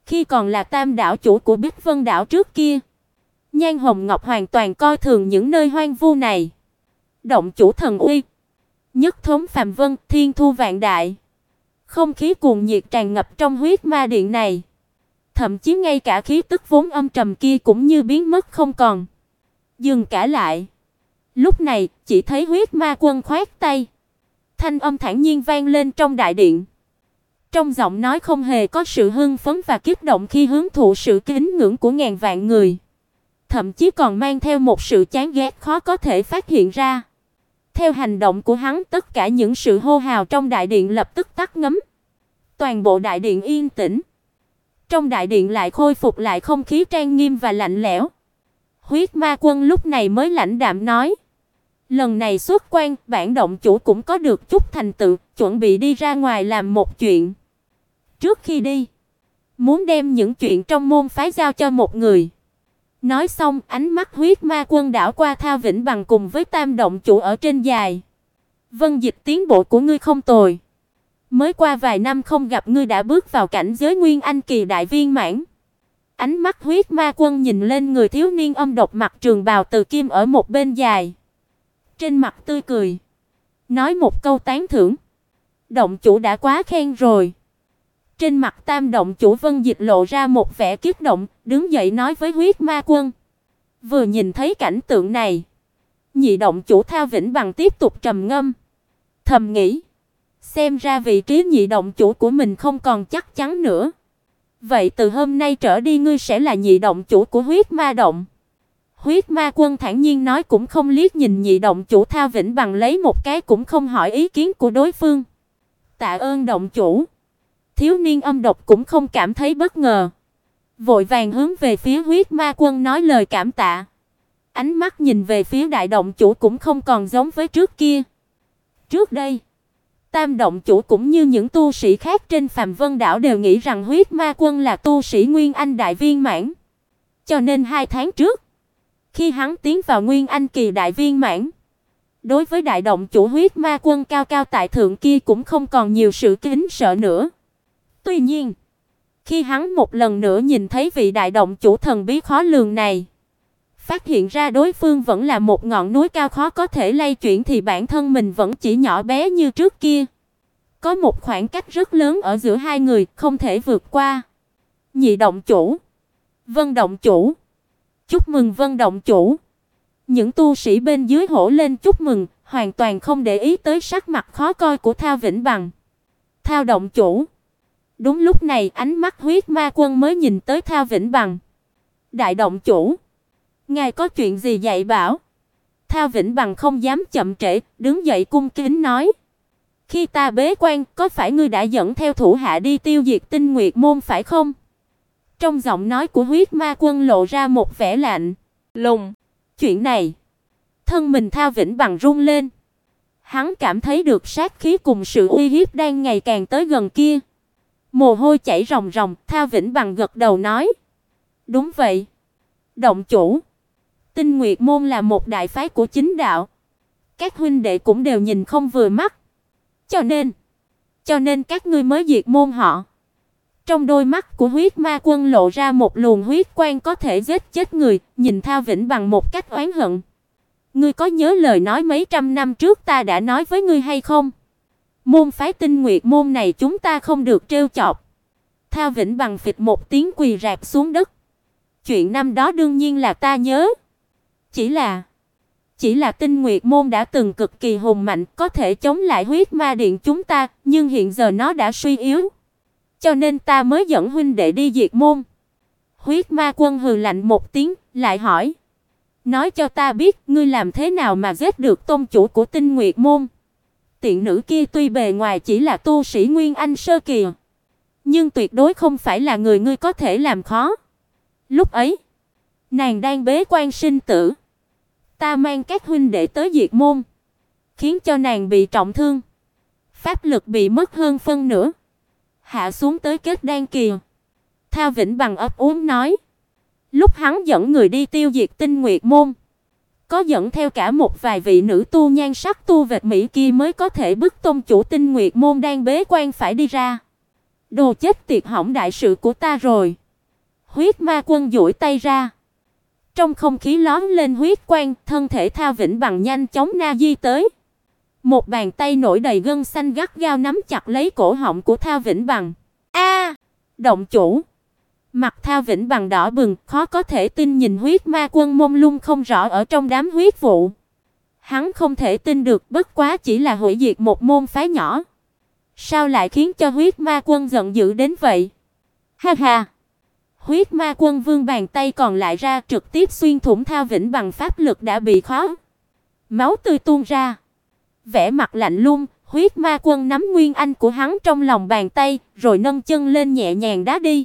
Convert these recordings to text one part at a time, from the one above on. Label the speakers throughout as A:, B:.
A: Khi còn là Tam đảo chủ của Bích Vân đảo trước kia, Nhan Hồng Ngọc hoàn toàn coi thường những nơi hoang vu này. Động chủ thần uy, nhất thống phàm vân, thiên thu vạn đại. Không khí cuồng nhiệt tràn ngập trong huyết ma điện này. Thậm chí ngay cả khí tức vốn âm trầm kia cũng như biến mất không còn. Dừng cả lại. Lúc này, chỉ thấy huyết ma quân khoát tay. Thanh âm thản nhiên vang lên trong đại điện. Trong giọng nói không hề có sự hưng phấn và kích động khi hưởng thụ sự kính ngưỡng của ngàn vạn người. Thậm chí còn mang theo một sự chán ghét khó có thể phát hiện ra. Theo hành động của hắn, tất cả những sự hô hào trong đại điện lập tức tắt ngấm. Toàn bộ đại điện yên tĩnh. Trong đại điện lại khôi phục lại không khí trang nghiêm và lạnh lẽo. Huyết ma quân lúc này mới lãnh đạm nói: "Lần này xuất quan, bản động chủ cũng có được chút thành tựu, chuẩn bị đi ra ngoài làm một chuyện. Trước khi đi, muốn đem những chuyện trong môn phái giao cho một người." Nói xong, ánh mắt huyết ma quân đảo qua Thao Vĩnh Bằng cùng với Tam động chủ ở trên dài. "Vân Dịch, tiến bộ của ngươi không tồi. Mới qua vài năm không gặp ngươi đã bước vào cảnh giới Nguyên Anh kỳ đại viên mãn." Ánh mắt huyết ma quân nhìn lên người thiếu niên âm độc mặc trường bào từ kim ở một bên dài. Trên mặt tươi cười, nói một câu tán thưởng: "Động chủ đã quá khen rồi." Trên mặt Tam động chủ Vân Dịch lộ ra một vẻ kích động, đứng dậy nói với huyết ma quân. Vừa nhìn thấy cảnh tượng này, nhị động chủ Thao Vĩnh Bằng tiếp tục trầm ngâm, thầm nghĩ: xem ra vị trí nhị động chủ của mình không còn chắc chắn nữa. Vậy từ hôm nay trở đi ngươi sẽ là nhị động chủ của huyết ma động. Huyết ma quân thản nhiên nói, cũng không liếc nhìn nhị động chủ Thao Vĩnh Bằng lấy một cái, cũng không hỏi ý kiến của đối phương. "Tạ ơn động chủ." Thiếu niên âm độc cũng không cảm thấy bất ngờ, vội vàng hướng về phía huyết ma quân nói lời cảm tạ. Ánh mắt nhìn về phía đại động chủ cũng không còn giống với trước kia. Trước đây, Tam động chủ cũng như những tu sĩ khác trên Phàm Vân đảo đều nghĩ rằng huyết ma quân là tu sĩ Nguyên Anh đại viên mãn. Cho nên 2 tháng trước, khi hắn tiến vào Nguyên Anh kỳ đại viên mãn, đối với đại động chủ huyết ma quân cao cao tại thượng kia cũng không còn nhiều sự kính sợ nữa. Tuy nhiên, khi hắn một lần nữa nhìn thấy vị đại động chủ thần bí khó lường này, phát hiện ra đối phương vẫn là một ngọn núi cao khó có thể lay chuyển, thì bản thân mình vẫn chỉ nhỏ bé như trước kia. Có một khoảng cách rất lớn ở giữa hai người, không thể vượt qua. Nhị động chủ, Vân động chủ. Chúc mừng Vân động chủ. Những tu sĩ bên dưới hổ lên chúc mừng, hoàn toàn không để ý tới sắc mặt khó coi của Thao Vĩnh Bằng. Thao động chủ. Đúng lúc này, ánh mắt huyết ma quân mới nhìn tới Thao Vĩnh Bằng. Đại động chủ, ngài có chuyện gì dạy bảo? Thao Vĩnh Bằng không dám chậm trễ, đứng dậy cung kính nói: Khi ta bế quan, có phải ngươi đã dẫn theo thủ hạ đi tiêu diệt Tinh Nguyệt môn phải không? Trong giọng nói của huyết ma quân lộ ra một vẻ lạnh lùng. Chuyện này, thân mình Thao Vĩnh Bằng run lên. Hắn cảm thấy được sát khí cùng sự uy hiếp đang ngày càng tới gần kia. Mồ hôi chảy ròng ròng, Thao Vĩnh Bằng gật đầu nói: Đúng vậy, động chủ. Tinh Nguyệt môn là một đại phái của chính đạo, các huynh đệ cũng đều nhìn không vừa mắt. Cho nên các ngươi mới diệt môn họ. Trong đôi mắt của huyết ma quân lộ ra một luồng huyết quang có thể giết chết người, nhìn Thao Vĩnh Bằng một cách oán hận. Ngươi có nhớ lời nói mấy trăm năm trước ta đã nói với ngươi hay không? Môn phái Tinh Nguyệt môn này chúng ta không được trêu chọc. Thao Vĩnh Bằng phịch một tiếng quỳ rạp xuống đất. Chuyện năm đó đương nhiên là ta nhớ. Chỉ là Tinh Nguyệt môn đã từng cực kỳ hùng mạnh, có thể chống lại huyết ma điện chúng ta, nhưng hiện giờ nó đã suy yếu. Cho nên ta mới dẫn huynh đệ đi diệt môn. Huyết ma quân hừ lạnh một tiếng, lại hỏi: Nói cho ta biết, ngươi làm thế nào mà giết được tôn chủ của Tinh Nguyệt môn? Tiện nữ kia tuy bề ngoài chỉ là tu sĩ Nguyên Anh sơ kỳ, nhưng tuyệt đối không phải là người ngươi có thể làm khó. Lúc ấy, nàng đang bế quan sinh tử. Ta mang các huynh đệ tới diệt môn, khiến cho nàng bị trọng thương, pháp lực bị mất hơn phân nửa, hạ xuống tới kết đan kỳ. Thao Vĩnh Bằng ấp úng nói: Lúc hắn dẫn người đi tiêu diệt Tinh Nguyệt môn, có dẫn theo cả một vài vị nữ tu nhan sắc tu vệt mỹ kia mới có thể bức tôn chủ Tinh Nguyệt môn đang bế quan phải đi ra. Đồ chết tiệt, hỏng đại sự của ta rồi. Huyết Ma Quân duỗi tay ra. Trong không khí lóe lên huyết quang, thân thể Thao Vĩnh Bằng nhanh chóng na di tới. Một bàn tay nổi đầy gân xanh gắt gao nắm chặt lấy cổ họng của Thao Vĩnh Bằng. A! Động chủ. Mặt Thao Vĩnh Bằng đỏ bừng, khó có thể tin nhìn Huyết Ma Quân mông lung không rõ ở trong đám huyết vụ. Hắn không thể tin được, bất quá chỉ là hủy diệt một môn phái nhỏ, sao lại khiến cho Huyết Ma Quân giận dữ đến vậy? Ha ha. Huyết Ma Quân vươn bàn tay còn lại ra, trực tiếp xuyên thủng Thao Vĩnh Bằng pháp lực đã bị khó. Máu tươi tuôn ra. Vẻ mặt lạnh lùng, Huyết Ma Quân nắm nguyên anh của hắn trong lòng bàn tay, rồi nâng chân lên nhẹ nhàng đá đi.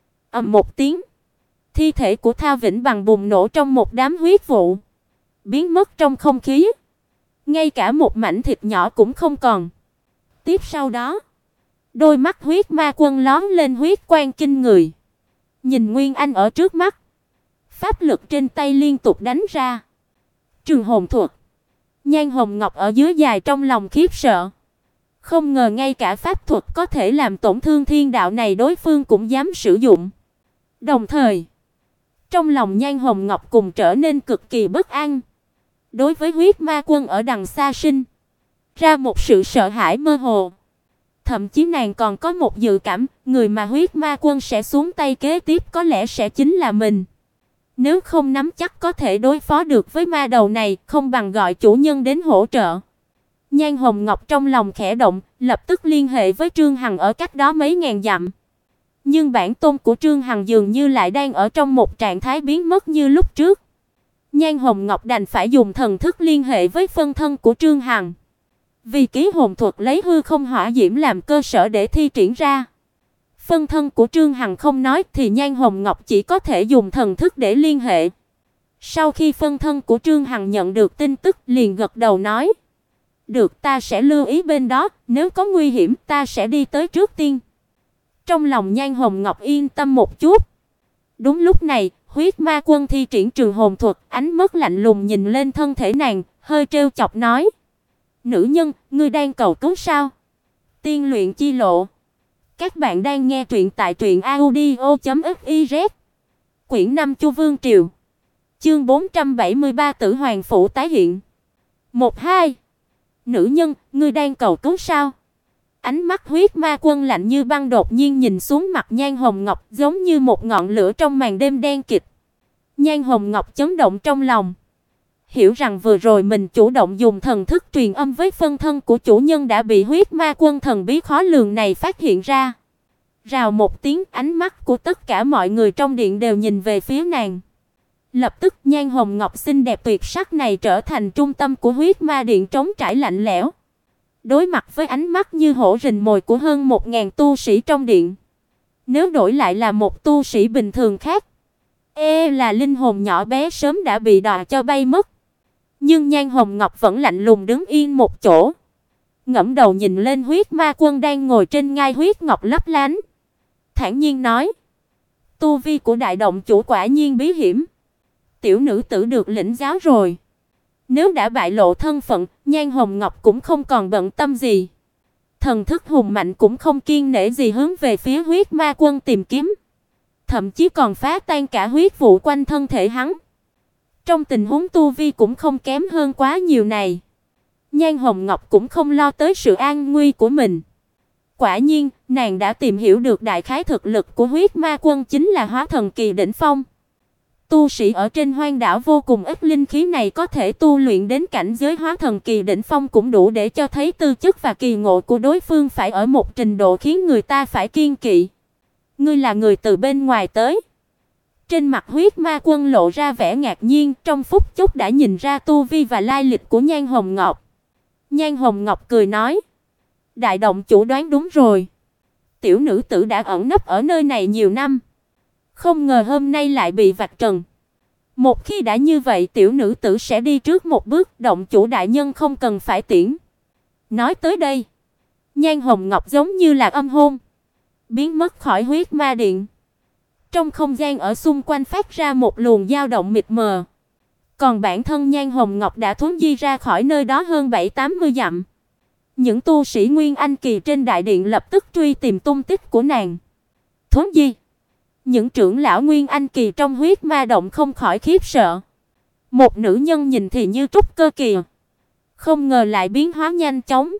A: Ầm một tiếng, thi thể của Thao Vĩnh Bằng bùng nổ trong một đám huyết vụ, biến mất trong không khí. Ngay cả một mảnh thịt nhỏ cũng không còn. Tiếp sau đó, đôi mắt Huyết Ma Quân lóe lên huyết quang kinh người. Nhìn Nguyên Anh ở trước mắt, pháp lực trên tay liên tục đánh ra. Trường hồn thuật. Nhan Hồng Ngọc ở dưới dài trong lòng khiếp sợ. Không ngờ ngay cả pháp thuật có thể làm tổn thương thiên đạo này đối phương cũng dám sử dụng. Đồng thời, trong lòng Nhan Hồng Ngọc cùng trở nên cực kỳ bất an. Đối với Huyết Ma Quân ở đằng xa sinh ra một sự sợ hãi mơ hồ. Thậm chí nàng còn có một dự cảm, người mà Huyết Ma Quân sẽ xuống tay kế tiếp có lẽ sẽ chính là mình. Nếu không nắm chắc có thể đối phó được với ma đầu này, không bằng gọi chủ nhân đến hỗ trợ. Nhan Hồng Ngọc trong lòng khẽ động, lập tức liên hệ với Trương Hằng ở cách đó mấy ngàn dặm. Nhưng bản tôn của Trương Hằng dường như lại đang ở trong một trạng thái biến mất như lúc trước. Nhan Hồng Ngọc đành phải dùng thần thức liên hệ với phân thân của Trương Hằng. Vì ký hồn thuật lấy hư không hỏa diễm làm cơ sở để thi triển ra. Phân thân của Trương Hằng không nói thì Nhan Hồng Ngọc chỉ có thể dùng thần thức để liên hệ. Sau khi phân thân của Trương Hằng nhận được tin tức liền gật đầu nói: "Được, ta sẽ lưu ý bên đó, nếu có nguy hiểm ta sẽ đi tới trước tiên." Trong lòng Nhan Hồng Ngọc yên tâm một chút. Đúng lúc này, Huyết Ma Quân thi triển trường hồn thuật, ánh mắt lạnh lùng nhìn lên thân thể nàng, hơi trêu chọc nói: "Nữ nhân, ngươi đang cầu cứu sao?" Tiên luyện chi lộ. Các bạn đang nghe truyện tại truyệnaudio.fiz. Quyển 5 Chu Vương Triều. Chương 473 Tử Hoàng phủ tái hiện. 1-2. Nữ nhân, ngươi đang cầu cứu sao? Ánh mắt Huyết Ma Quân lạnh như băng đột nhiên nhìn xuống mặt Nhan Hồng Ngọc, giống như một ngọn lửa trong màn đêm đen kịt. Nhan Hồng Ngọc chấn động trong lòng, hiểu rằng vừa rồi mình chủ động dùng thần thức truyền âm với phân thân của chủ nhân đã bị Huyết Ma Quân thần bí khó lường này phát hiện ra. Rào một tiếng, ánh mắt của tất cả mọi người trong điện đều nhìn về phía nàng. Lập tức Nhan Hồng Ngọc xinh đẹp tuyệt sắc này trở thành trung tâm của Huyết Ma điện trống trải lạnh lẽo. Đối mặt với ánh mắt như hổ rình mồi của hơn 1000 tu sĩ trong điện, nếu đổi lại là một tu sĩ bình thường khác, là linh hồn nhỏ bé sớm đã bị đọa cho bay mất. Nhưng Nhan Hồng Ngọc vẫn lạnh lùng đứng yên một chỗ, ngẩng đầu nhìn lên Huyết Ma Quân đang ngồi trên ngai huyết ngọc lấp lánh, thản nhiên nói: "Tu vi của đại động chủ quả nhiên bí hiểm. Tiểu nữ tử được lĩnh giáo rồi." Nếu đã bại lộ thân phận, Nhan Hồng Ngọc cũng không còn bận tâm gì. Thần thức hùng mạnh cũng không kiêng nể gì hướng về phía Huyết Ma Quân tìm kiếm, thậm chí còn phá tan cả huyết vụ quanh thân thể hắn. Trong tình huống tu vi cũng không kém hơn quá nhiều này, Nhan Hồng Ngọc cũng không lo tới sự an nguy của mình. Quả nhiên, nàng đã tìm hiểu được đại khái thực lực của Huyết Ma Quân chính là hóa thần kỳ đỉnh phong. Tu sĩ ở trên hoang đảo vô cùng ít linh khí này có thể tu luyện đến cảnh giới hóa thần kỳ đỉnh phong cũng đủ để cho thấy tư chất và kỳ ngộ của đối phương phải ở một trình độ khiến người ta phải kiêng kỵ. "Ngươi là người từ bên ngoài tới?" Trên mặt Huyết Ma Quân lộ ra vẻ ngạc nhiên, trong phút chốc đã nhìn ra tu vi và lai lịch của Nhan Hồng Ngọc. Nhan Hồng Ngọc cười nói: "Đại động chủ đoán đúng rồi. Tiểu nữ tử đã ẩn nấp ở nơi này nhiều năm, không ngờ hôm nay lại bị vạch trần. Một khi đã như vậy, tiểu nữ tử sẽ đi trước một bước, động chủ đại nhân không cần phải tiễn." Nói tới đây, Nhan Hồng Ngọc giống như là âm hồn, biến mất khỏi Huyết Ma điện. Trong không gian ở xung quanh phát ra một luồng dao động mịt mờ. Còn bản thân Nhan Hồng Ngọc đã thối di ra khỏi nơi đó hơn 70-80 dặm. Những tu sĩ Nguyên Anh kỳ trên đại điện lập tức truy tìm tung tích của nàng. Thuấn Di, những trưởng lão Nguyên Anh kỳ trong huyết ma động không khỏi khiếp sợ. Một nữ nhân nhìn thì như trúc cơ kỳ, không ngờ lại biến hóa nhanh chóng,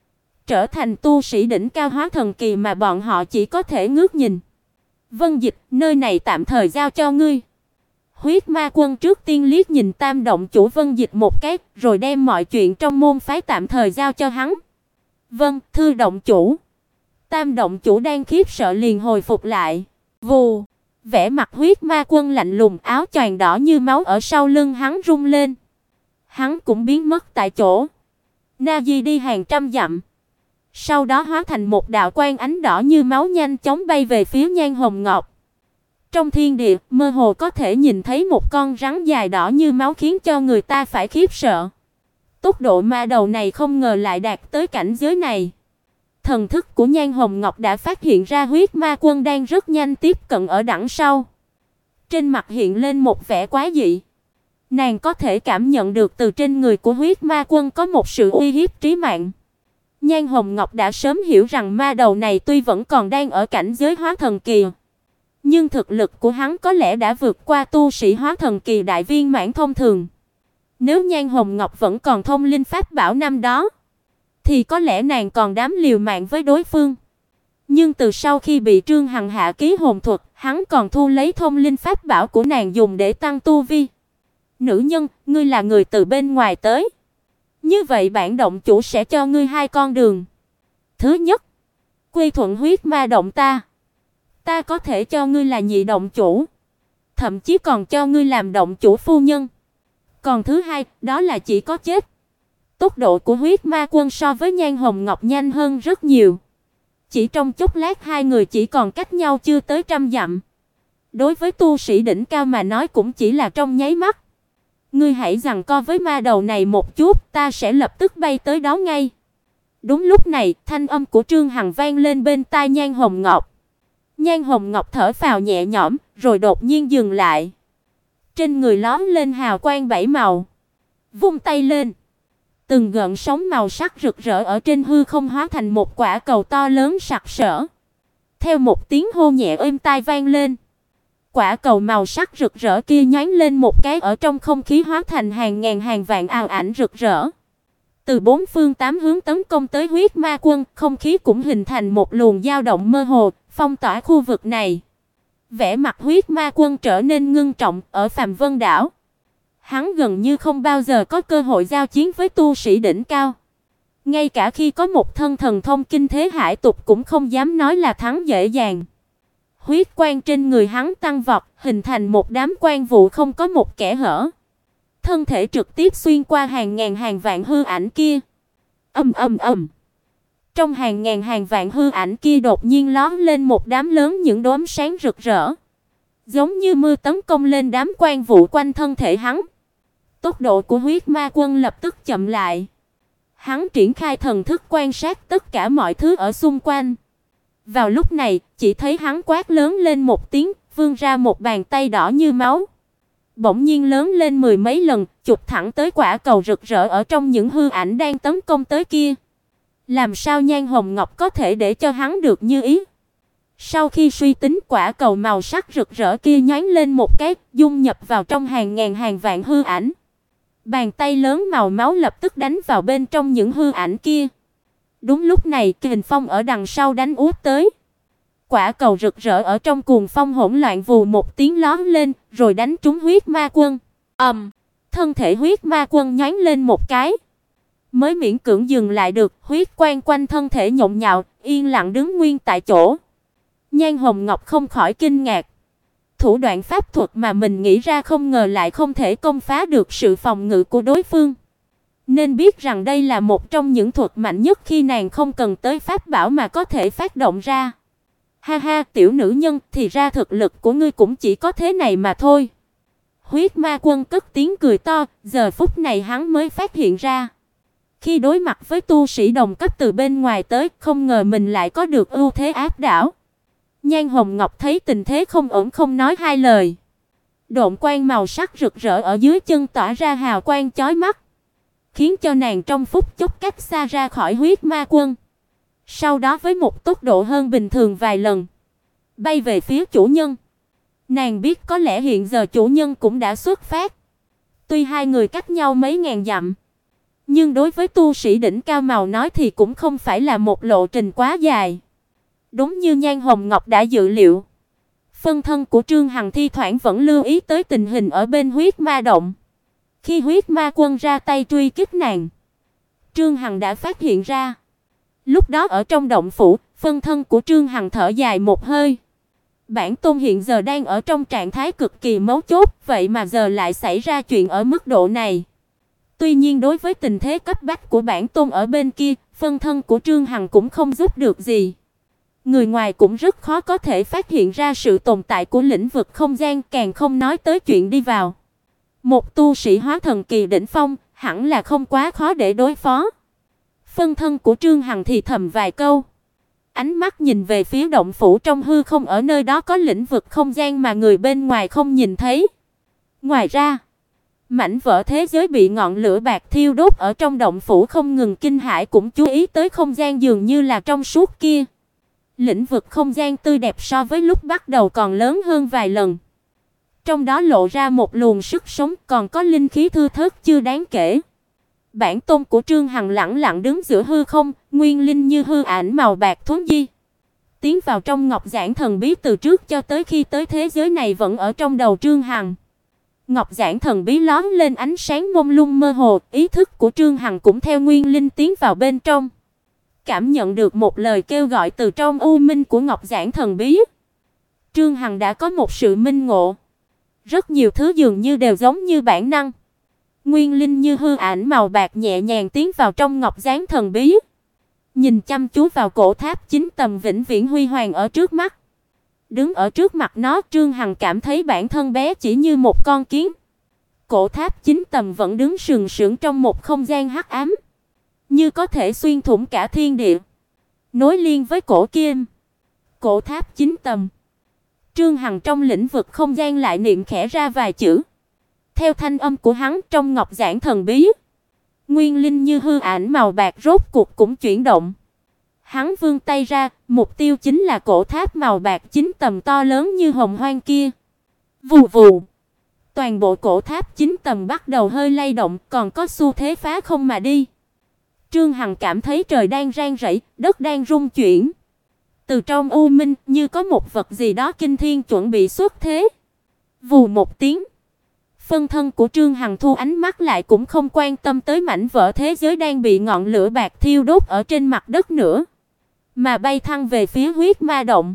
A: trở thành tu sĩ đỉnh cao hóa thần kỳ mà bọn họ chỉ có thể ngước nhìn. Vân Dịch, nơi này tạm thời giao cho ngươi. Huyết Ma Quân trước tiên liếc nhìn Tam động chủ Vân Dịch một cái, rồi đem mọi chuyện trong môn phái tạm thời giao cho hắn. Vâng, thưa động chủ. Tam động chủ đang khiếp sợ liền hồi phục lại. Vù, vẻ mặt Huyết Ma Quân lạnh lùng, áo choàng đỏ như máu ở sau lưng hắn rung lên. Hắn cũng biến mất tại chỗ. Na Di đi hàng trăm dặm, sau đó hóa thành một đạo quang ánh đỏ như máu nhanh chóng bay về phía Nhan Hồng Ngọc. Trong thiên địa, mơ hồ có thể nhìn thấy một con rắn dài đỏ như máu khiến cho người ta phải khiếp sợ. Tốc độ ma đầu này không ngờ lại đạt tới cảnh giới này. Thần thức của Nhan Hồng Ngọc đã phát hiện ra Huyết Ma Quân đang rất nhanh tiếp cận ở đằng sau. Trên mặt hiện lên một vẻ quái dị. Nàng có thể cảm nhận được từ trên người của Huyết Ma Quân có một sự uy hiếp trí mạng. Nhan Hồng Ngọc đã sớm hiểu rằng ma đầu này tuy vẫn còn đang ở cảnh giới hóa thần kỳ, nhưng thực lực của hắn có lẽ đã vượt qua tu sĩ hóa thần kỳ đại viên mãn thông thường. Nếu Nhan Hồng Ngọc vẫn còn thông linh pháp bảo năm đó, thì có lẽ nàng còn dám liều mạng với đối phương. Nhưng từ sau khi bị Trương Hằng hạ ký hồn thuật, hắn còn thu lấy thông linh pháp bảo của nàng dùng để tăng tu vi. Nữ nhân, ngươi là người từ bên ngoài tới. Như vậy bản động chủ sẽ cho ngươi hai con đường. Thứ nhất, quy thuận huyết ma động ta. Ta có thể cho ngươi là nhị động chủ, thậm chí còn cho ngươi làm động chủ phu nhân. Còn thứ hai, đó là chỉ có chết. Tốc độ của Huyết Ma Quân so với Nhan Hồng Ngọc nhanh hơn rất nhiều. Chỉ trong chốc lát hai người chỉ còn cách nhau chưa tới trăm dặm. Đối với tu sĩ đỉnh cao mà nói cũng chỉ là trong nháy mắt. Ngươi hãy giằng co với ma đầu này một chút, ta sẽ lập tức bay tới đó ngay. Đúng lúc này, thanh âm của Trương Hằng vang lên bên tai Nhan Hồng Ngọc. Nhan Hồng Ngọc thở phào nhẹ nhõm, rồi đột nhiên dừng lại. Trên người lóe lên hào quang bảy màu. Vung tay lên, từng gợn sóng màu sắc rực rỡ ở trên hư không hóa thành một quả cầu to lớn sặc sỡ. Theo một tiếng hô nhẹ êm tai vang lên, quả cầu màu sắc rực rỡ kia nhoáng lên một cái ở trong không khí hóa thành hàng ngàn hàng vạn ảo ảnh rực rỡ. Từ bốn phương tám hướng tấn công tới Huyết Ma Quân, không khí cũng hình thành một luồng dao động mơ hồ, phong tỏa khu vực này. Vẻ mặt Huyết Ma Quân trở nên ngưng trọng ở Phàm Vân đảo. Hắn gần như không bao giờ có cơ hội giao chiến với tu sĩ đỉnh cao. Ngay cả khi có một thân thần thông kinh thế hải tục cũng không dám nói là thắng dễ dàng. Huyết quang trên người hắn tăng vọt, hình thành một đám quang vụ không có một kẽ hở. Thân thể trực tiếp xuyên qua hàng ngàn hàng vạn hư ảnh kia. Ầm ầm ầm. Trong hàng ngàn hàng vạn hư ảnh kia đột nhiên lóe lên một đám lớn những đốm sáng rực rỡ, giống như mưa tấn công lên đám quang vụ quanh thân thể hắn. Tốc độ của Huyết Ma Quân lập tức chậm lại. Hắn triển khai thần thức quan sát tất cả mọi thứ ở xung quanh. Vào lúc này, chỉ thấy hắn quát lớn lên một tiếng, vươn ra một bàn tay đỏ như máu. Bỗng nhiên lớn lên mười mấy lần, chụp thẳng tới quả cầu rực rỡ ở trong những hư ảnh đang tấn công tới kia. Làm sao Nhan Hồng Ngọc có thể để cho hắn được như ý? Sau khi suy tính, quả cầu màu sắc rực rỡ kia nhoáng lên một cái, dung nhập vào trong hàng ngàn hàng vạn hư ảnh. Bàn tay lớn màu máu lập tức đánh vào bên trong những hư ảnh kia. Đúng lúc này, kình phong ở đằng sau đánh út tới. Quả cầu rực rỡ ở trong cuồng phong hỗn loạn vù một tiếng lóe lên, rồi đánh trúng Huyết Ma Quân. Thân thể Huyết Ma Quân nhoáng lên một cái, mới miễn cưỡng dừng lại được, huyết quang quanh thân thể nhộn nhạo, yên lặng đứng nguyên tại chỗ. Nhan Hồng Ngọc không khỏi kinh ngạc. Thủ đoạn pháp thuật mà mình nghĩ ra không ngờ lại không thể công phá được sự phòng ngự của đối phương. Nên biết rằng đây là một trong những thuật mạnh nhất khi nàng không cần tới pháp bảo mà có thể phát động ra. Ha ha, tiểu nữ nhân, thì ra thực lực của ngươi cũng chỉ có thế này mà thôi. Huyết Ma Quân cất tiếng cười to, giờ phút này hắn mới phát hiện ra. Khi đối mặt với tu sĩ đồng cấp từ bên ngoài tới, không ngờ mình lại có được ưu thế áp đảo. Nhan Hồng Ngọc thấy tình thế không ổn không nói hai lời. Độn quang màu sắc rực rỡ ở dưới chân tỏa ra hào quang chói mắt, khiến cho nàng trong phút chốc cách xa ra khỏi huyết ma quân. Sau đó với một tốc độ hơn bình thường vài lần, bay về phía chủ nhân. Nàng biết có lẽ hiện giờ chủ nhân cũng đã xuất phát. Tuy hai người cách nhau mấy ngàn dặm, nhưng đối với tu sĩ đỉnh cao màu nói thì cũng không phải là một lộ trình quá dài. Đúng như Nhan Hồng Ngọc đã dự liệu, phân thân của Trương Hằng thi thoảng vẫn lưu ý tới tình hình ở bên huyết ma động. Khi huyết ma quân ra tay truy kích nàng, Trương Hằng đã phát hiện ra. Lúc đó ở trong động phủ, phân thân của Trương Hằng thở dài một hơi. Bản tôn hiện giờ đang ở trong trạng thái cực kỳ mấu chốt, vậy mà giờ lại xảy ra chuyện ở mức độ này. Tuy nhiên đối với tình thế cấp bách của bản tôn ở bên kia, phân thân của Trương Hằng cũng không giúp được gì. Người ngoài cũng rất khó có thể phát hiện ra sự tồn tại của lĩnh vực không gian, càng không nói tới chuyện đi vào. Một tu sĩ hóa thần kỳ đỉnh phong, hẳn là không quá khó để đối phó. Phân thân của Trương Hằng thì thầm vài câu, ánh mắt nhìn về phía động phủ trong hư không, ở nơi đó có lĩnh vực không gian mà người bên ngoài không nhìn thấy. Ngoài ra, mảnh vỡ thế giới bị ngọn lửa bạc thiêu đốt ở trong động phủ không ngừng kinh hãi cũng chú ý tới không gian dường như là trong suốt kia. Lĩnh vực không gian tươi đẹp so với lúc bắt đầu còn lớn hơn vài lần. Trong đó lộ ra một luồng sức sống, còn có linh khí thưa thớt chưa đáng kể. Bản tôn của Trương Hằng lẳng lặng đứng giữa hư không, nguyên linh như hư ảnh màu bạc thuấn di tiến vào trong ngọc giản thần bí. Từ trước cho tới khi tới thế giới này vẫn ở trong đầu Trương Hằng. Ngọc giản thần bí lóe lên ánh sáng mông lung mơ hồ, ý thức của Trương Hằng cũng theo nguyên linh tiến vào bên trong. Cảm nhận được một lời kêu gọi từ trong u minh của ngọc giản thần bí, Trương Hằng đã có một sự minh ngộ. Rất nhiều thứ dường như đều giống như bản năng. Nguyên linh như hư ảnh màu bạc nhẹ nhàng tiến vào trong ngọc giản thần bí, nhìn chăm chú vào cổ tháp 9 tầng vĩnh viễn huy hoàng ở trước mắt. Đứng ở trước mặt nó, Trương Hằng cảm thấy bản thân bé chỉ như một con kiến. Cổ tháp 9 tầng vẫn đứng sừng sững trong một không gian hắc ám, như có thể xuyên thủng cả thiên địa, nối liền với cổ kim. Cổ tháp 9 tầng. Trương Hằng trong lĩnh vực không gian lại niệm khẽ ra vài chữ. Theo thanh âm của hắn, trong ngọc giản thần bí, nguyên linh như hư ảnh màu bạc rốt cuộc cũng chuyển động. Hắn vươn tay ra, mục tiêu chính là cổ tháp màu bạc 9 tầng to lớn như hồng hoang kia. Vù vù. Toàn bộ cổ tháp 9 tầng bắt đầu hơi lay động, còn có xu thế phá không mà đi. Trương Hằng cảm thấy trời đang rang rẩy, đất đang rung chuyển. Từ trong u minh, như có một vật gì đó kinh thiên chuẩn bị xuất thế. Vù một tiếng, phân thân của Trương Hằng thu ánh mắt lại, cũng không quan tâm tới mảnh vỡ thế giới đang bị ngọn lửa bạc thiêu đốt ở trên mặt đất nữa, mà bay thăng về phía huyết ma động.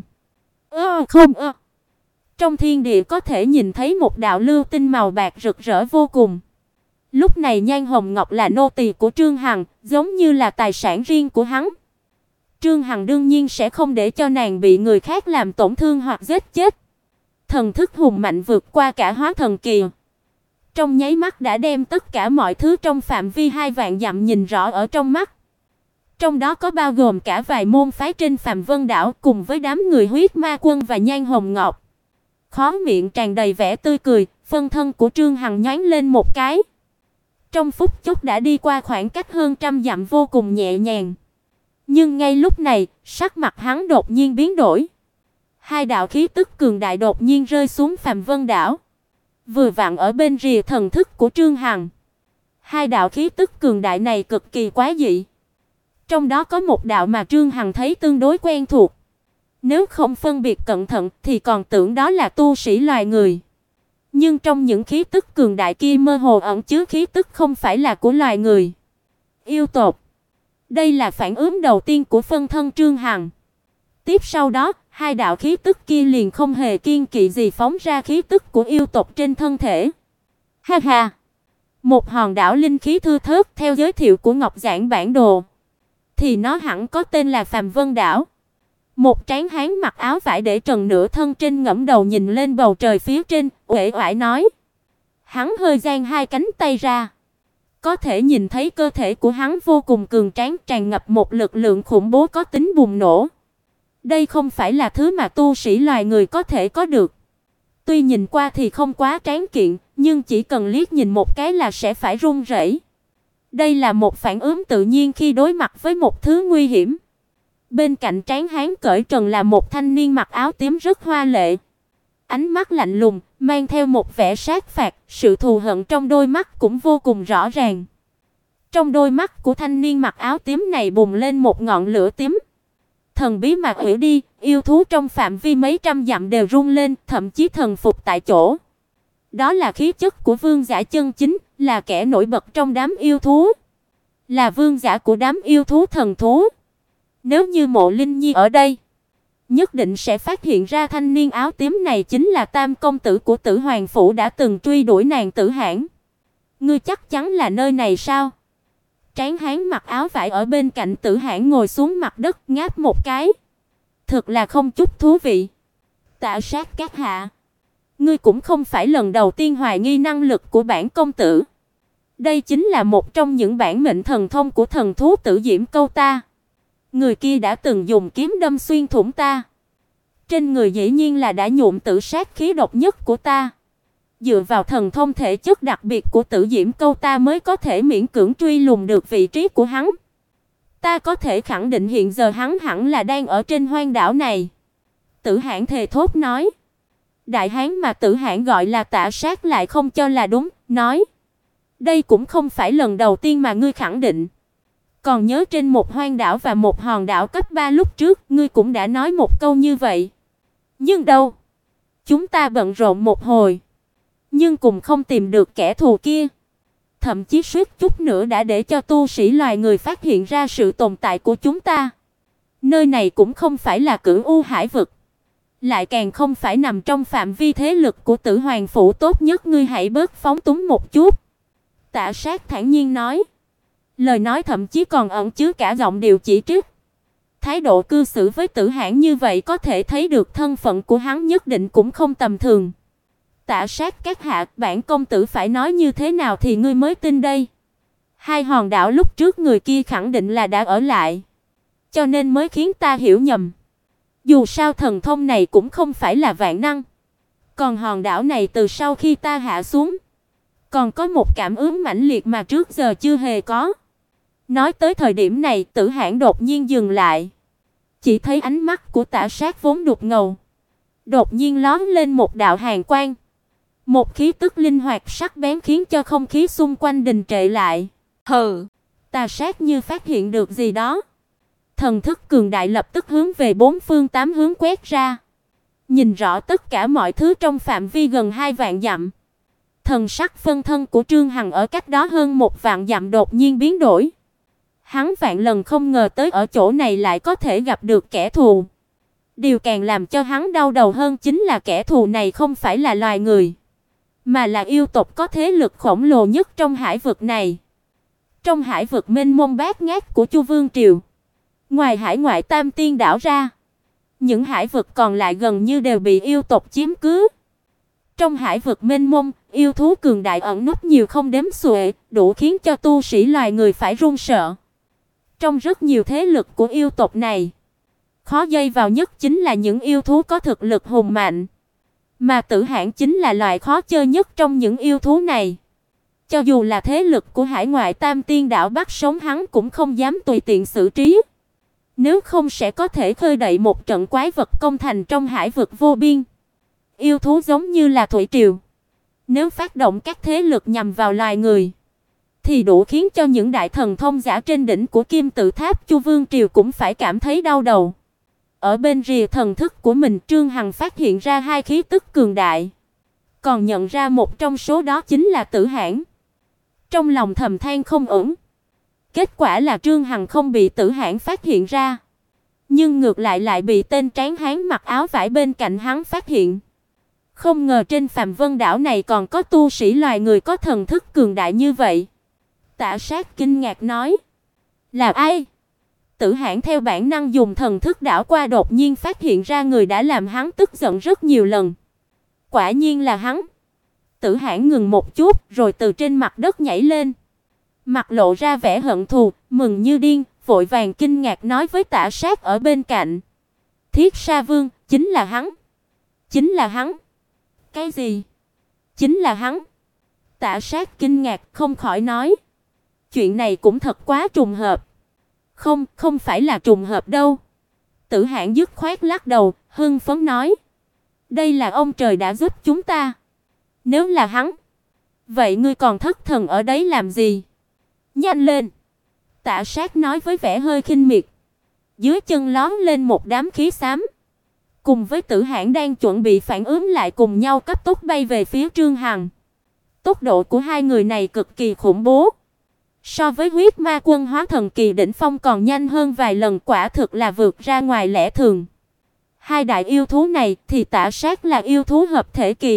A: Trong thiên địa có thể nhìn thấy một đạo lưu tinh màu bạc rực rỡ vô cùng. Lúc này Nhan Hồng Ngọc là nô tỳ của Trương Hằng, giống như là tài sản riêng của hắn. Trương Hằng đương nhiên sẽ không để cho nàng bị người khác làm tổn thương hoặc giết chết. Thần thức hùng mạnh vượt qua cả hóa thần kỳ, trong nháy mắt đã đem tất cả mọi thứ trong phạm vi 2 vạn dặm nhìn rõ ở trong mắt. Trong đó có bao gồm cả vài môn phái trên Phàm Vân đảo cùng với đám người huyết ma quân và Nhan Hồng Ngọc. Khóe miệng tràn đầy vẻ tươi cười, phân thân của Trương Hằng nhoáng lên một cái. Trong phút chốc đã đi qua khoảng cách hơn 100 dặm vô cùng nhẹ nhàng. Nhưng ngay lúc này, sắc mặt hắn đột nhiên biến đổi. 2 đạo khí tức cường đại đột nhiên rơi xuống Phàm Vân đảo, vừa vặn ở bên rìa thần thức của Trương Hằng. 2 đạo khí tức cường đại này cực kỳ quái dị. Trong đó có một đạo mà Trương Hằng thấy tương đối quen thuộc. Nếu không phân biệt cẩn thận thì còn tưởng đó là tu sĩ loài người. Nhưng trong những khí tức cường đại kia mơ hồ ẩn chứa khí tức không phải là của loài người. Yêu tộc. Đây là phản ứng đầu tiên của phân thân Trương Hằng. Tiếp sau đó, 2 đạo khí tức kia liền không hề kiêng kỵ gì phóng ra khí tức của yêu tộc trên thân thể. Ha ha. Một hòn đảo linh khí thưa thớt, theo giới thiệu của Ngọc Giản bản đồ thì nó hẳn có tên là Phàm Vân đảo. Một tráng hán mặc áo vải để trần nửa thân trên ngẩng đầu nhìn lên bầu trời phía trên, uể oải nói. Hắn hơi dang 2 cánh tay ra. Có thể nhìn thấy cơ thể của hắn vô cùng cường tráng, tràn ngập một lực lượng khủng bố có tính bùng nổ. Đây không phải là thứ mà tu sĩ loài người có thể có được. Tuy nhìn qua thì không quá tráng kiện, nhưng chỉ cần liếc nhìn một cái là sẽ phải run rẩy. Đây là một phản ứng tự nhiên khi đối mặt với một thứ nguy hiểm. Bên cạnh tráng hán cởi trần là một thanh niên mặc áo tím rất hoa lệ. Ánh mắt lạnh lùng, mang theo một vẻ sát phạt, sự thù hận trong đôi mắt cũng vô cùng rõ ràng. Trong đôi mắt của thanh niên mặc áo tím này bùng lên một ngọn lửa tím. Thần bí mà hủy đi, yêu thú trong phạm vi mấy trăm dặm đều rung lên, thậm chí thần phục tại chỗ. Đó là khí chất của vương giả chân chính, là kẻ nổi bật trong đám yêu thú, là vương giả của đám yêu thú thần thú. Nếu như Mộ Linh Nhi ở đây, nhất định sẽ phát hiện ra thanh niên áo tím này chính là Tam công tử của Tử Hoàng phủ đã từng truy đuổi nàng Tử Hãn. Ngươi chắc chắn là nơi này sao? Tráng hán mặc áo vải ở bên cạnh Tử Hãn ngồi xuống mặt đất ngáp một cái. Thực là không chút thú vị. Tạ Sát các hạ, ngươi cũng không phải lần đầu tiên hoài nghi năng lực của bản công tử. Đây chính là một trong những bản mệnh thần thông của thần thú Tử Diễm Câu ta. Người kia đã từng dùng kiếm đâm xuyên thủng ta. Trên người dĩ nhiên là đã nhuộm tử sát khí độc nhất của ta. Dựa vào thần thông thể chất đặc biệt của Tử Diễm Câu ta mới có thể miễn cưỡng truy lùng được vị trí của hắn. Ta có thể khẳng định hiện giờ hắn hẳn là đang ở trên hoang đảo này. Tử Hãn thề thốt nói. Đại hán mà Tử Hãn gọi là Tạ Sát lại không cho là đúng, nói: đây cũng không phải lần đầu tiên mà ngươi khẳng định. Còn nhớ trên một hoang đảo và một hòn đảo cấp 3 lúc trước, ngươi cũng đã nói một câu như vậy. Nhưng đâu, chúng ta bận rộn một hồi, nhưng cùng không tìm được kẻ thù kia. Thậm chí suýt chút nữa đã để cho tu sĩ loài người phát hiện ra sự tồn tại của chúng ta. Nơi này cũng không phải là Cửu U Hải vực, lại càng không phải nằm trong phạm vi thế lực của Tử Hoàng phủ, tốt nhất ngươi hãy bớt phóng túng một chút. Tạ Sát thản nhiên nói. Lời nói thậm chí còn ẩn chứa cả giọng điệu chỉ trích. Thái độ cư xử với Tử Hãn như vậy có thể thấy được thân phận của hắn nhất định cũng không tầm thường. Tạ Sát các hạ, bản công tử phải nói như thế nào thì ngươi mới tin đây? Hai hòn đảo lúc trước người kia khẳng định là đã ở lại, cho nên mới khiến ta hiểu nhầm. Dù sao thần thông này cũng không phải là vạn năng. Còn hòn đảo này từ sau khi ta hạ xuống, còn có một cảm ứng mãnh liệt mà trước giờ chưa hề có. Nói tới thời điểm này, Tử Hãn đột nhiên dừng lại. Chỉ thấy ánh mắt của Tạ Sát vốn đục ngầu, đột nhiên lóe lên một đạo hàn quang. Một khí tức linh hoạt sắc bén khiến cho không khí xung quanh đình trệ lại. Hừ, Tạ Sát như phát hiện được gì đó. Thần thức cường đại lập tức hướng về bốn phương tám hướng quét ra, nhìn rõ tất cả mọi thứ trong phạm vi gần 2 vạn dặm. Thần sắc phân thân của Trương Hằng ở cách đó hơn 1 vạn dặm đột nhiên biến đổi. Hắn vạn lần không ngờ tới ở chỗ này lại có thể gặp được kẻ thù. Điều càng làm cho hắn đau đầu hơn chính là kẻ thù này không phải là loài người, mà là yêu tộc có thế lực khổng lồ nhất trong hải vực này. Trong hải vực mênh mông bát ngát của Chu Vương triều, ngoài hải ngoại Tam Tiên đảo ra, những hải vực còn lại gần như đều bị yêu tộc chiếm cứ. Trong hải vực mênh mông, yêu thú cường đại ẩn núp nhiều không đếm xuể, đủ khiến cho tu sĩ loài người phải run sợ. Trong rất nhiều thế lực của yêu tộc này, khó dây vào nhất chính là những yêu thú có thực lực hùng mạnh, mà Tử Hãn chính là loại khó chơi nhất trong những yêu thú này. Cho dù là thế lực của hải ngoại Tam Tiên đảo bắt sống hắn cũng không dám tùy tiện xử trí. Nếu không sẽ có thể khơi dậy một trận quái vật công thành trong hải vực vô biên. Yêu thú giống như là thủy triều, nếu phát động các thế lực nhằm vào loài người, thì đủ khiến cho những đại thần thông giả trên đỉnh của Kim Tự Tháp Chu Vương triều cũng phải cảm thấy đau đầu. Ở bên rìa thần thức của mình, Trương Hằng phát hiện ra hai khí tức cường đại, còn nhận ra một trong số đó chính là Tử Hãn. Trong lòng thầm than không ổn. Kết quả là Trương Hằng không bị Tử Hãn phát hiện ra, nhưng ngược lại bị tên tráng hán mặc áo vải bên cạnh hắn phát hiện. Không ngờ trên Phàm Vân đảo này còn có tu sĩ loài người có thần thức cường đại như vậy. Tạ Sát kinh ngạc nói: "Là ai?" Tử Hãn theo bản năng dùng thần thức đảo qua, đột nhiên phát hiện ra người đã làm hắn tức giận rất nhiều lần. Quả nhiên là hắn. Tử Hãn ngừng một chút, rồi từ trên mặt đất nhảy lên, mặt lộ ra vẻ hận thù, mừng như điên, vội vàng kinh ngạc nói với Tạ Sát ở bên cạnh: "Thiết Sa Vương, chính là hắn." "Chính là hắn?" "Cái gì?" "Chính là hắn." Tạ Sát kinh ngạc không khỏi nói: Chuyện này cũng thật quá trùng hợp. Không, không phải là trùng hợp đâu. Tử Hãn dứt khoát lắc đầu, hưng phấn nói: "Đây là ông trời đã giúp chúng ta. Nếu là hắn, vậy ngươi còn thất thần ở đấy làm gì? Nhanh lên!" Tạ Sát nói với vẻ hơi khinh miệt. Dưới chân lóm lên một đám khí xám, cùng với Tử Hãn đang chuẩn bị phản ứng lại cùng nhau cấp tốc bay về phía Trương Hằng. Tốc độ của hai người này cực kỳ khủng bố. So với huyết ma quân hóa thần kỳ đỉnh phong còn nhanh hơn vài lần, quả thực là vượt ra ngoài lẽ thường. Hai đại yêu thú này thì Tạ Sát là yêu thú hợp thể kỳ,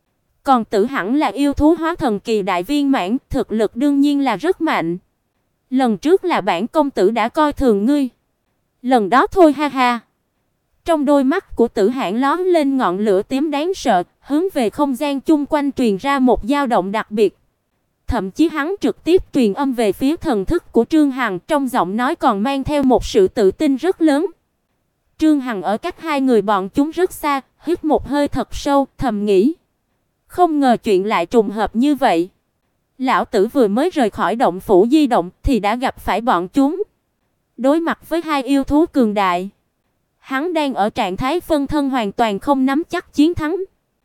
A: còn Tử Hãn là yêu thú hóa thần kỳ đại viên mãn, thực lực đương nhiên là rất mạnh. Lần trước là bản công tử đã coi thường ngươi. Lần đó thôi ha ha. Trong đôi mắt của Tử Hãn lóe lên ngọn lửa tím đáng sợ, hướng về không gian chung quanh truyền ra một dao động đặc biệt. Thậm chí hắn trực tiếp truyền âm về phía thần thức của Trương Hằng, trong giọng nói còn mang theo một sự tự tin rất lớn. Trương Hằng ở cách hai người bọn chúng rất xa, hít một hơi thật sâu, thầm nghĩ: không ngờ chuyện lại trùng hợp như vậy. Lão tử vừa mới rời khỏi động phủ di động thì đã gặp phải bọn chúng. Đối mặt với hai yêu thú cường đại, hắn đang ở trạng thái phân thân, hoàn toàn không nắm chắc chiến thắng.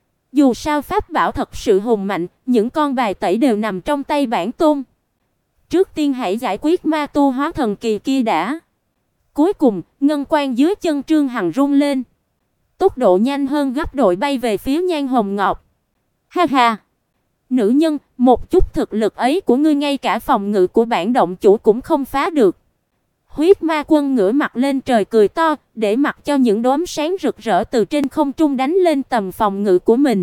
A: Dù sao pháp bảo thật sự hùng mạnh, những con bài tẩy đều nằm trong tay bản tôn. Trước tiên hãy giải quyết ma tu hóa thần kỳ kia đã. Cuối cùng, ngân quang dưới chân Trương Hằng rung lên, tốc độ nhanh hơn gấp đội bay về phía Nhan Hồng Ngọc. Ha ha, nữ nhân, một chút thực lực ấy của ngươi ngay cả phòng ngự của bản động chủ cũng không phá được. Huyết ma quân ngửa mặt lên trời cười to, để mặc cho những đốm sáng rực rỡ từ trên không trung đánh lên tầm phòng ngự của mình.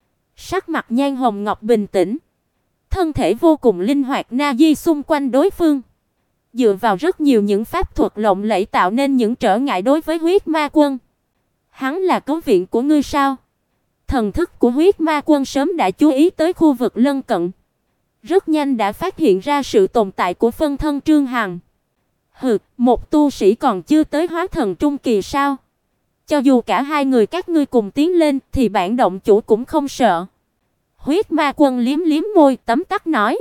A: Sắc mặt Nhan Hồng Ngọc bình tĩnh, thân thể vô cùng linh hoạt na di xung quanh đối phương. Dựa vào rất nhiều những pháp thuật lộng lẫy tạo nên những trở ngại đối với huyết ma quân. Hắn là cứu viện của ngươi sao? Thần thức của huyết ma quân sớm đã chú ý tới khu vực lân cận, rất nhanh đã phát hiện ra sự tồn tại của phân thân Trương Hằng. Hừ, một tu sĩ còn chưa tới hóa thần trung kỳ sao? Cho dù cả hai người các ngươi cùng tiến lên thì bản động chủ cũng không sợ. Huyết ma quân liếm liếm môi, tấm tắc nói: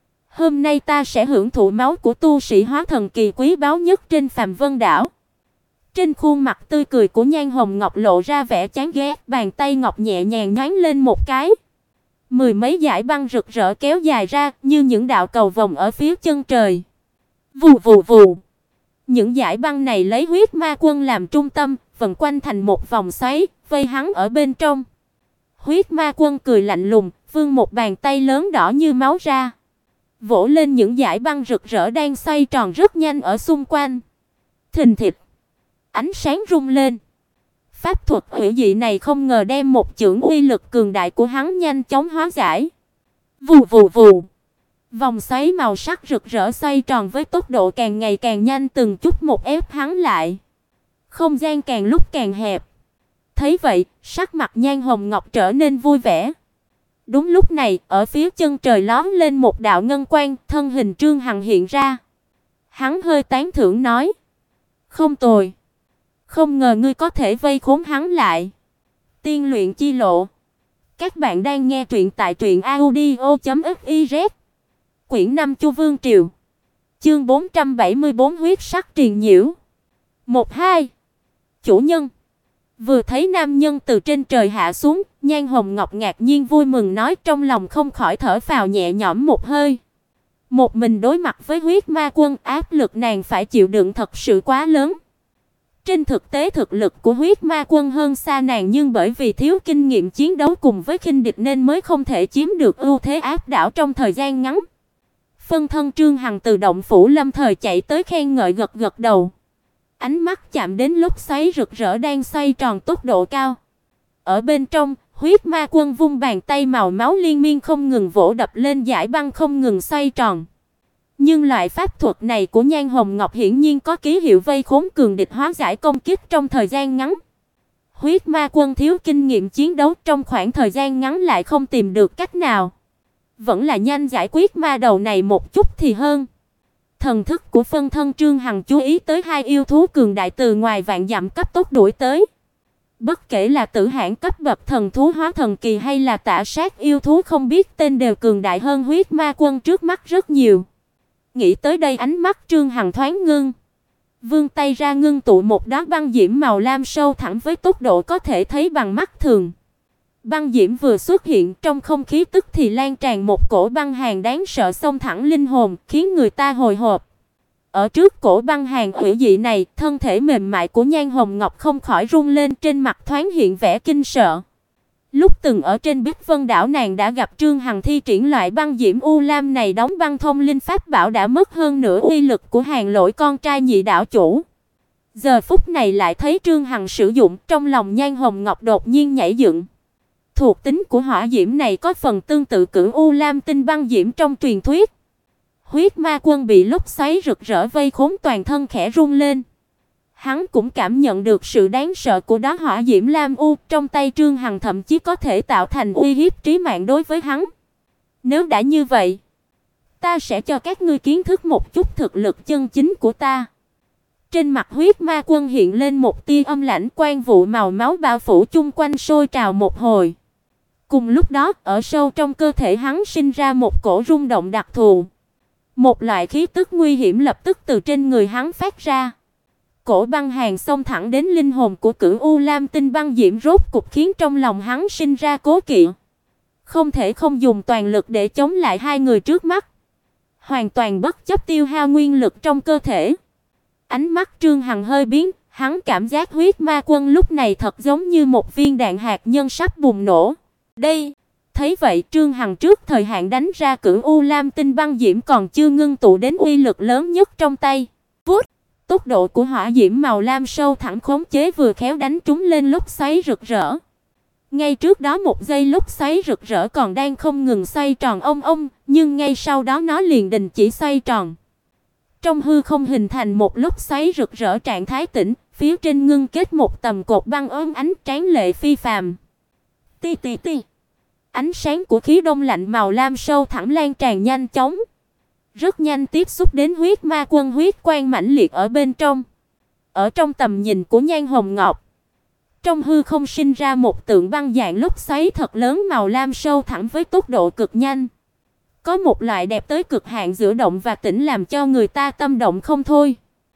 A: hôm nay ta sẽ hưởng thụ máu của tu sĩ hóa thần kỳ quý báu nhất trên Phàm Vân đảo. Trên khuôn mặt tươi cười của Nhan Hồng Ngọc lộ ra vẻ chán ghét, bàn tay ngọc nhẹ nhàng nhoáng lên một cái. Mười mấy dải băng rực rỡ kéo dài ra như những đạo cầu vồng ở phía chân trời. Vù vù vù. Những dải băng này lấy huyết ma quân làm trung tâm, vần quanh thành một vòng xoáy, vây hắn ở bên trong. Huyết ma quân cười lạnh lùng, vươn một bàn tay lớn đỏ như máu ra, vỗ lên những dải băng rực rỡ đang xoay tròn rất nhanh ở xung quanh. Thình thịch, ánh sáng rung lên. Pháp thuật hủy dị này không ngờ đem một chưởng uy lực cường đại của hắn nhanh chóng hóa giải. Vù vù vù. Vòng xoáy màu sắc rực rỡ xoay tròn với tốc độ càng ngày càng nhanh, từng chút một ép hắn lại. Không gian càng lúc càng hẹp. Thấy vậy, sắc mặt Nhan Hồng Ngọc trở nên vui vẻ. Đúng lúc này, ở phía chân trời lóe lên một đạo ngân quang, thân hình Trương Hằng hiện ra. Hắn hơi tán thưởng nói: không tồi. Không ngờ ngươi có thể vây khốn hắn lại. Tiên luyện chi lộ. Các bạn đang nghe truyện tại truyệnaudio.fiz. Quyển 5 Chu Vương Triều. Chương 474 huyết sắc triền nhiễu. 1-2. Chủ nhân. Vừa thấy nam nhân từ trên trời hạ xuống, Nhan Hồng Ngọc ngạc nhiên vui mừng nói, trong lòng không khỏi thở phào nhẹ nhõm một hơi. Một mình đối mặt với huyết ma quân, áp lực nàng phải chịu đựng thật sự quá lớn. Trên thực tế thực lực của huyết ma quân hơn xa nàng, nhưng bởi vì thiếu kinh nghiệm chiến đấu cùng với khinh địch nên mới không thể chiếm được ưu thế áp đảo trong thời gian ngắn. Phân thân Trương Hằng từ động phủ lâm thời chạy tới khen ngợi, gật gật đầu. Ánh mắt chạm đến lốc xoáy rực rỡ đang xoay tròn tốc độ cao. Ở bên trong, huyết ma quân vung bàn tay màu máu liên miên không ngừng vỗ đập lên dải băng không ngừng xoay tròn. Nhưng loại pháp thuật này của Nhan Hồng Ngọc hiển nhiên có ký hiệu vây khốn cường địch, hóa giải công kích trong thời gian ngắn. Huyết ma quân thiếu kinh nghiệm chiến đấu, trong khoảng thời gian ngắn lại không tìm được cách nào. Vẫn là nhanh giải quyết ma đầu này một chút thì hơn. Thần thức của phân thân Trương Hằng chú ý tới hai yêu thú cường đại từ ngoài vạn dặm cấp tốc đuổi tới. Bất kể là Tử Hãn cấp bậc thần thú hóa thần kỳ hay là Tả Sát yêu thú không biết tên đều cường đại hơn huyết ma quân trước mắt rất nhiều. Nghĩ tới đây ánh mắt Trương Hằng thoáng ngưng, vươn tay ra ngưng tụ một đóa băng diễm màu lam sâu thẳm với tốc độ có thể thấy bằng mắt thường. Băng diễm vừa xuất hiện, trong không khí tức thì lan tràn một cổ băng hàn đáng sợ xông thẳng linh hồn, khiến người ta hồi hộp. Ở trước cổ băng hàn hủy dị này, thân thể mềm mại của Nhan Hồng Ngọc không khỏi run lên, trên mặt thoáng hiện vẻ kinh sợ. Lúc từng ở trên Bích Vân đảo, nàng đã gặp Trương Hằng thi triển loại băng diễm u lam này, đóng băng thông linh pháp bảo đã mất hơn nửa uy lực của Hàn Lỗi con trai nhị đảo chủ. Giờ phút này lại thấy Trương Hằng sử dụng, trong lòng Nhan Hồng Ngọc đột nhiên nhảy dựng. Thuộc tính của hỏa diễm này có phần tương tự cửu u lam tinh băng diễm trong truyền thuyết. Huyết Ma Quân bị lốc xoáy rực rỡ vây khốn, toàn thân khẽ run lên. Hắn cũng cảm nhận được sự đáng sợ của đó hỏa diễm lam u, trong tay Trương Hằng thậm chí có thể tạo thành uy hiếp trí mạng đối với hắn. Nếu đã như vậy, ta sẽ cho các ngươi kiến thức một chút thực lực chân chính của ta. Trên mặt Huyết Ma Quân hiện lên một tia âm lãnh, quang vụ màu máu bao phủ chung quanh sôi trào một hồi. Cùng lúc đó, ở sâu trong cơ thể hắn sinh ra một cổ rung động đặc thù. Một loại khí tức nguy hiểm lập tức từ trên người hắn phát ra. Cổ băng hàn xông thẳng đến linh hồn của Cửu U Lam tinh băng diễm, rốt cục khiến trong lòng hắn sinh ra cố kỵ. Không thể không dùng toàn lực để chống lại hai người trước mắt, hoàn toàn bất chấp tiêu hao nguyên lực trong cơ thể. Ánh mắt Trương Hằng hơi biến, hắn cảm giác Huyết Ma Quân lúc này thật giống như một viên đạn hạt nhân sắp bùng nổ. Đây, thấy vậy Trương Hằng trước thời hạn đánh ra Cửu U Lam tinh băng diễm còn chưa ngưng tụ đến uy lực lớn nhất trong tay. Vút, tốc độ của hỏa diễm màu lam sâu thẳng khống chế vừa khéo đánh trúng lên lốc xoáy rực rỡ. Ngay trước đó một giây lốc xoáy rực rỡ còn đang không ngừng xoay tròn ông, nhưng ngay sau đó nó liền đình chỉ xoay tròn. Trong hư không hình thành một lốc xoáy rực rỡ trạng thái tĩnh, phía trên ngưng kết một tầm cột băng óng ánh tráng lệ phi phàm. Ti ti ti. Ánh sáng của khí đông lạnh màu lam sâu thẳm lan tràn nhanh chóng, rất nhanh tiếp xúc đến Huyết Ma Quân, huyết quang mãnh liệt ở bên trong. Ở trong tầm nhìn của Nhan Hồng Ngọc, trong hư không sinh ra một tượng băng dạng lốc xoáy thật lớn màu lam sâu thẳm với tốc độ cực nhanh. Có một loại đẹp tới cực hạn giữa động và tĩnh làm cho người ta tâm động không thôi.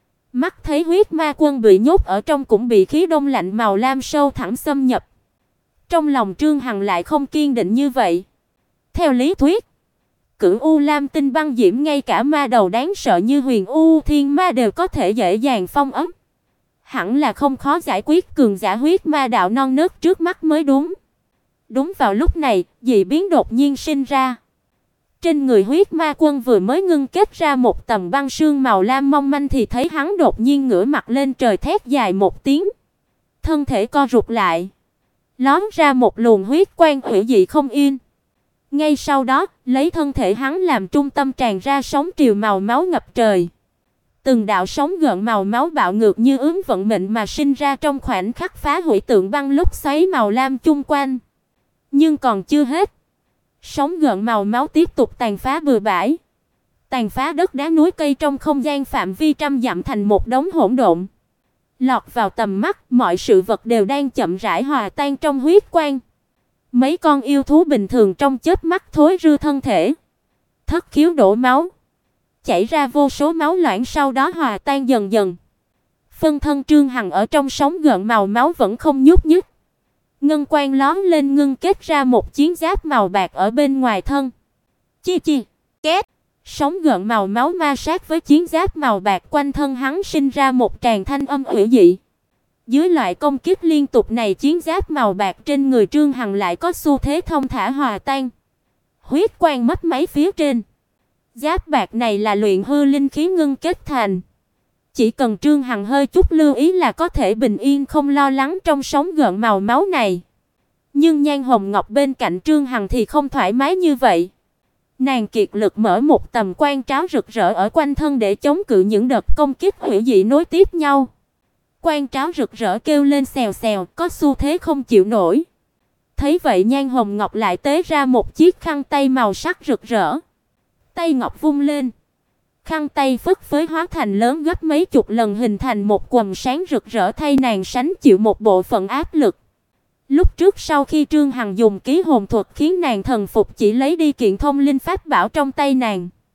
A: Mắt thấy Huyết Ma Quân bị nhốt ở trong cũng bị khí đông lạnh màu lam sâu thẳm xâm nhập. Trong lòng Trương Hằng lại không kiên định như vậy. Theo lý thuyết, Cửu U Lam tinh băng diễm ngay cả ma đầu đáng sợ như Huyền U Thiên Ma đều có thể dễ dàng phong ấn. Hẳn là không khó giải quyết cường giả huyết ma đạo non nớt trước mắt mới đúng. Đúng vào lúc này, dị biến đột nhiên sinh ra. Trên người Huyết Ma Quân vừa mới ngưng kết ra một tầng băng sương màu lam mong manh thì thấy hắn đột nhiên ngửa mặt lên trời thét dài một tiếng. Thân thể co rụt lại, lóm ra một luồng huyết quang hủy dị không yên. Ngay sau đó, lấy thân thể hắn làm trung tâm tràn ra sóng triều màu máu ngập trời. Từng đạo sóng gợn màu máu bạo ngược như ứng vận mệnh mà sinh ra trong khoảnh khắc phá hủy tượng băng lốc xoáy màu lam chung quanh. Nhưng còn chưa hết. Sóng gợn màu máu tiếp tục tàn phá bừa bãi. Tàn phá đất đá núi cây trong không gian phạm vi trăm dặm thành một đống hỗn độn. Lọt vào tầm mắt, mọi sự vật đều đang chậm rãi hòa tan trong huyết quang. Mấy con yêu thú bình thường trong chớp mắt thối rữa thân thể, thất khiếu đổ máu, chảy ra vô số máu loãng, sau đó hòa tan dần dần. Phân thân Trương Hằng ở trong sóng gợn màu máu vẫn không nhúc nhích. Ngân quang lóe lên ngưng kết ra một chiến giáp màu bạc ở bên ngoài thân. Chi chi, két, sóng gợn màu máu ma sát với chiến giáp màu bạc quanh thân hắn sinh ra một tràng thanh âm hủy dị. Dưới loại công kích liên tục này, chiến giáp màu bạc trên người Trương Hằng lại có xu thế thông thả hòa tan. Huyết quang mất mấy phía trên. Giáp bạc này là luyện hư linh khí ngưng kết thành. Chỉ cần Trương Hằng hơi chút lưu ý là có thể bình yên không lo lắng trong sóng gợn màu máu này. Nhưng Nhan Hồng Ngọc bên cạnh Trương Hằng thì không thoải mái như vậy. Nàng kiệt lực mở một tầm quan tráo rực rỡ ở quanh thân để chống cự những đợt công kích hủy dị nối tiếp nhau. Quan tráo rực rỡ kêu lên xèo xèo, có xu thế không chịu nổi. Thấy vậy Nhan Hồng Ngọc lại tế ra một chiếc khăn tay màu sắc rực rỡ. Tay ngọc vung lên, khăn tay phất phới hóa thành lớn gấp mấy chục lần, hình thành một quầng sáng rực rỡ thay nàng sánh chịu một bộ phận áp lực. Lúc trước sau khi Trương Hằng dùng ký hồn thuật khiến nàng thần phục, chỉ lấy đi kiện thông linh pháp bảo trong tay nàng,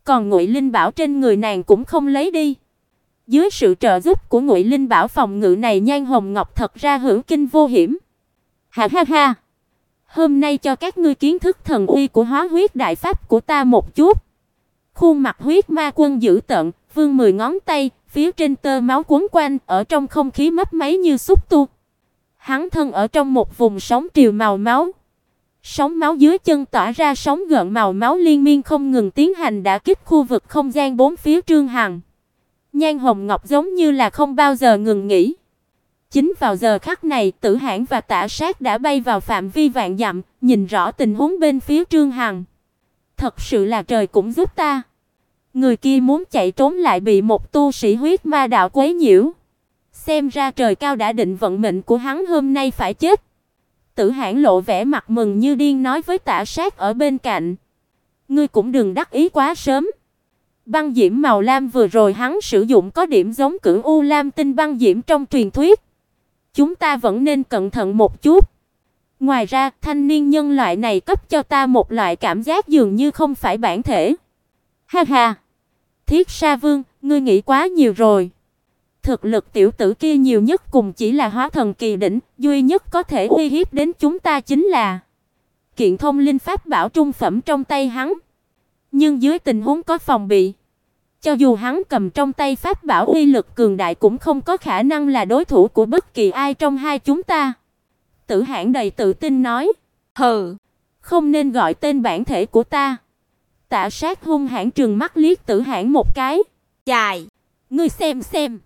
A: Còn Ngụy Linh Bảo trên người nàng cũng không lấy đi. Dưới sự trợ giúp của Ngụy Linh Bảo phòng ngự này, Nhan Hồng Ngọc thật ra hữu kinh vô hiểm. Ha ha ha. Hôm nay cho các ngươi kiến thức thần uy của Hóa Huyết Đại Pháp của ta một chút. Khuôn mặt Huyết Ma Quân dữ tợn, vươn 10 ngón tay, phía trên tơ máu quấn quanh, ở trong không khí mấp máy như xúc tu. Hắn thân ở trong một vùng sóng triều màu máu. Sóng máu dưới chân tỏa ra sóng gợn màu máu liên miên không ngừng tiến hành đả kích khu vực không gian bốn phía Trương Hằng. Nhan Hồng Ngọc giống như là không bao giờ ngừng nghỉ. Chính vào giờ khắc này, Tử Hãn và Tả Sát đã bay vào phạm vi vạn dặm, nhìn rõ tình huống bên phía Trương Hằng. Thật sự là trời cũng giúp ta. Người kia muốn chạy trốn lại bị một tu sĩ huyết ma đạo quấy nhiễu. Xem ra trời cao đã định vận mệnh của hắn hôm nay phải chết. Tử Hãn lộ vẻ mặt mừng như điên nói với Tả Sát ở bên cạnh. Ngươi cũng đừng đắc ý quá sớm. Băng diễm màu lam vừa rồi hắn sử dụng có điểm giống Cửu U Lam tinh băng diễm trong truyền thuyết. Chúng ta vẫn nên cẩn thận một chút. Ngoài ra, thanh niên nhân loại này cấp cho ta một loại cảm giác dường như không phải bản thể. Ha ha. Thiết Sa Vương, ngươi nghĩ quá nhiều rồi. Thực lực tiểu tử kia nhiều nhất cùng chỉ là hóa thần kỳ đỉnh, duy nhất có thể uy hiếp đến chúng ta chính là kiện thông linh pháp bảo trung phẩm trong tay hắn. Nhưng dưới tình huống có phòng bị, cho dù hắn cầm trong tay pháp bảo uy lực cường đại cũng không có khả năng là đối thủ của bất kỳ ai trong hai chúng ta. Tử Hãn đầy tự tin nói. Hừ, không nên gọi tên bản thể của ta. Tả Sát hung hãn trừng mắt liếc Tử Hãn một cái. Chài, ngươi xem.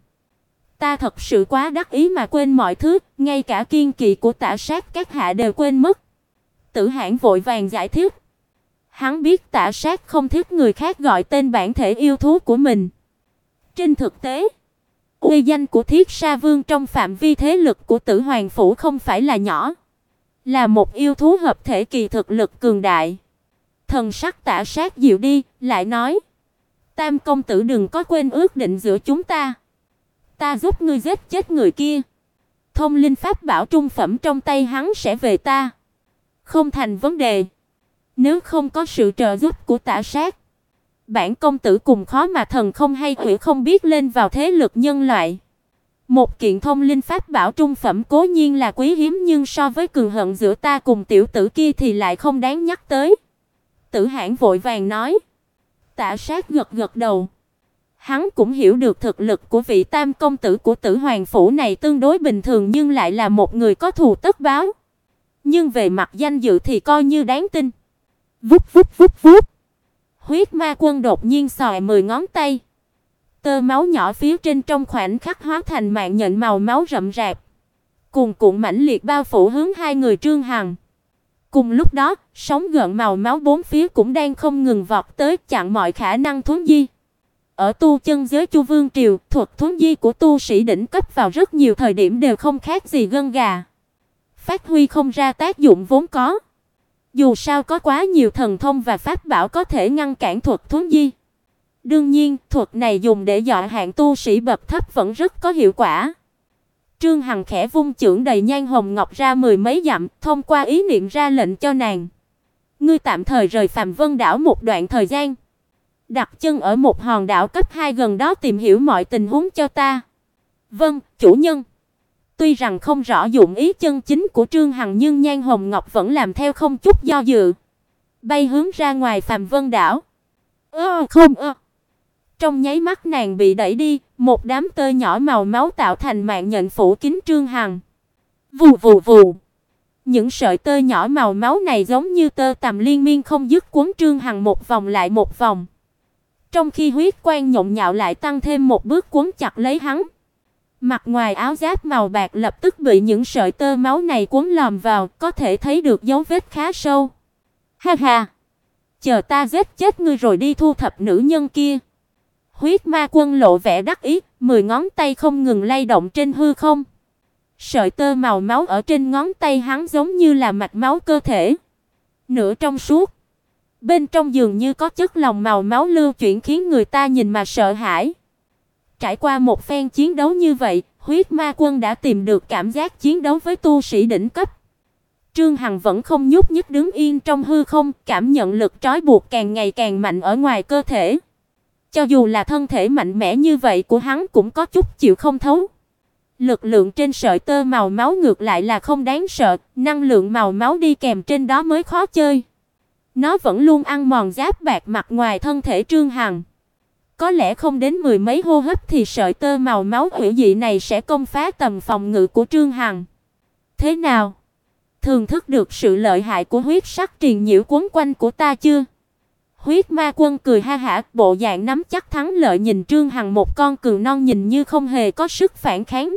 A: Ta thật sự quá đắc ý mà quên mọi thứ, ngay cả kiên kỵ của Tả Sát các hạ đều quên mất. Tử Hãn vội vàng giải thích. Hắn biết Tả Sát không thích người khác gọi tên bản thể yêu thú của mình. Trên thực tế, uy danh của Thiết Sa Vương trong phạm vi thế lực của Tử Hoàng phủ không phải là nhỏ, là một yêu thú hợp thể kỳ thực lực cường đại. Thần sắc Tả Sát dịu đi, lại nói: Tam công tử đừng có quên ước định giữa chúng ta. Ta giúp ngươi giết chết người kia. Thông linh pháp bảo trung phẩm trong tay hắn sẽ về ta. Không thành vấn đề. Nếu không có sự trợ giúp của Tả Sát, bản công tử cùng khó mà thần không hay quỷ không biết lên vào thế lực nhân loại. Một kiện thông linh pháp bảo trung phẩm cố nhiên là quý hiếm, nhưng so với cường hận giữa ta cùng tiểu tử kia thì lại không đáng nhắc tới. Tử Hãn vội vàng nói. Tả Sát gật gật đầu. Hắn cũng hiểu được thực lực của vị tam công tử của Tử Hoàng phủ này tương đối bình thường, nhưng lại là một người có thù tất báo. Nhưng về mặt danh dự thì coi như đáng tin. Vút vút vút vút. Huyết Ma Quân đột nhiên xòe 10 ngón tay. Tơ máu nhỏ phía trên trong khoảnh khắc hóa thành mạng nhện màu máu rậm rạp, cuồn cuộn mãnh liệt bao phủ hướng hai người Trương Hằng. Cùng lúc đó, sóng gợn màu máu bốn phía cũng đang không ngừng vọt tới, chặn mọi khả năng thuấn di. Ở tu chân giới Chu Vương triều, thuật thuấn di của tu sĩ đỉnh cấp vào rất nhiều thời điểm đều không khác gì gân gà, phát huy không ra tác dụng vốn có. Dù sao có quá nhiều thần thông và pháp bảo có thể ngăn cản thuật thuấn di. Đương nhiên, thuật này dùng để dọa hạng tu sĩ bậc thấp vẫn rất có hiệu quả. Trương Hằng khẽ vung chưởng đầy Nhan Hồng Ngọc ra 10 mấy dặm, thông qua ý niệm ra lệnh cho nàng. Ngươi tạm thời rời Phàm Vân đảo một đoạn thời gian, đặt chân ở một hòn đảo cấp 2 gần đó tìm hiểu mọi tình huống cho ta. Vâng, chủ nhân. Tuy rằng không rõ dụng ý chân chính của Trương Hằng, nhưng Nhan Hồng Ngọc vẫn làm theo không chút do dự, bay hướng ra ngoài Phàm Vân đảo. Trong nháy mắt nàng bị đẩy đi, một đám tơ nhỏ màu máu tạo thành mạng nhện phủ kín Trương Hằng. Vù vù vù. Những sợi tơ nhỏ màu máu này giống như tơ tằm liên miên không dứt quấn Trương Hằng một vòng lại một vòng. Trong khi huyết quang nhộn nhạo lại tăng thêm một bước quấn chặt lấy hắn. Mặt ngoài áo giáp màu bạc lập tức bị những sợi tơ máu này quấn lòm vào, có thể thấy được dấu vết khá sâu. Ha ha, chờ ta giết chết ngươi rồi đi thu thập nữ nhân kia. Huyết Ma Quân lộ vẻ đắc ý, 10 ngón tay không ngừng lay động trên hư không. Sợi tơ màu máu ở trên ngón tay hắn giống như là mạch máu cơ thể, nửa trong suốt. Bên trong dường như có chất lỏng màu máu lưu chuyển khiến người ta nhìn mà sợ hãi. Trải qua một phen chiến đấu như vậy, Huyết Ma Quân đã tìm được cảm giác chiến đấu với tu sĩ đỉnh cấp. Trương Hằng vẫn không nhúc nhích đứng yên trong hư không, cảm nhận lực trói buộc càng ngày càng mạnh ở ngoài cơ thể. Cho dù là thân thể mạnh mẽ như vậy của hắn cũng có chút chịu không thấu. Lực lượng trên sợi tơ màu máu ngược lại là không đáng sợ, năng lượng màu máu đi kèm trên đó mới khó chơi. Nó vẫn luôn ăn mòn giáp bạc mặt ngoài thân thể Trương Hằng. Có lẽ không đến mười mấy hô hấp thì sợi tơ màu máu hủy dị này sẽ công phá tầm phòng ngự của Trương Hằng. Thế nào? Thường thức được sự lợi hại của huyết sắc triền nhiễu quấn quanh của ta chưa? Huyết Ma Quân cười ha hả, bộ dạng nắm chắc thắng lợi nhìn Trương Hằng, một con cừu non nhìn như không hề có sức phản kháng.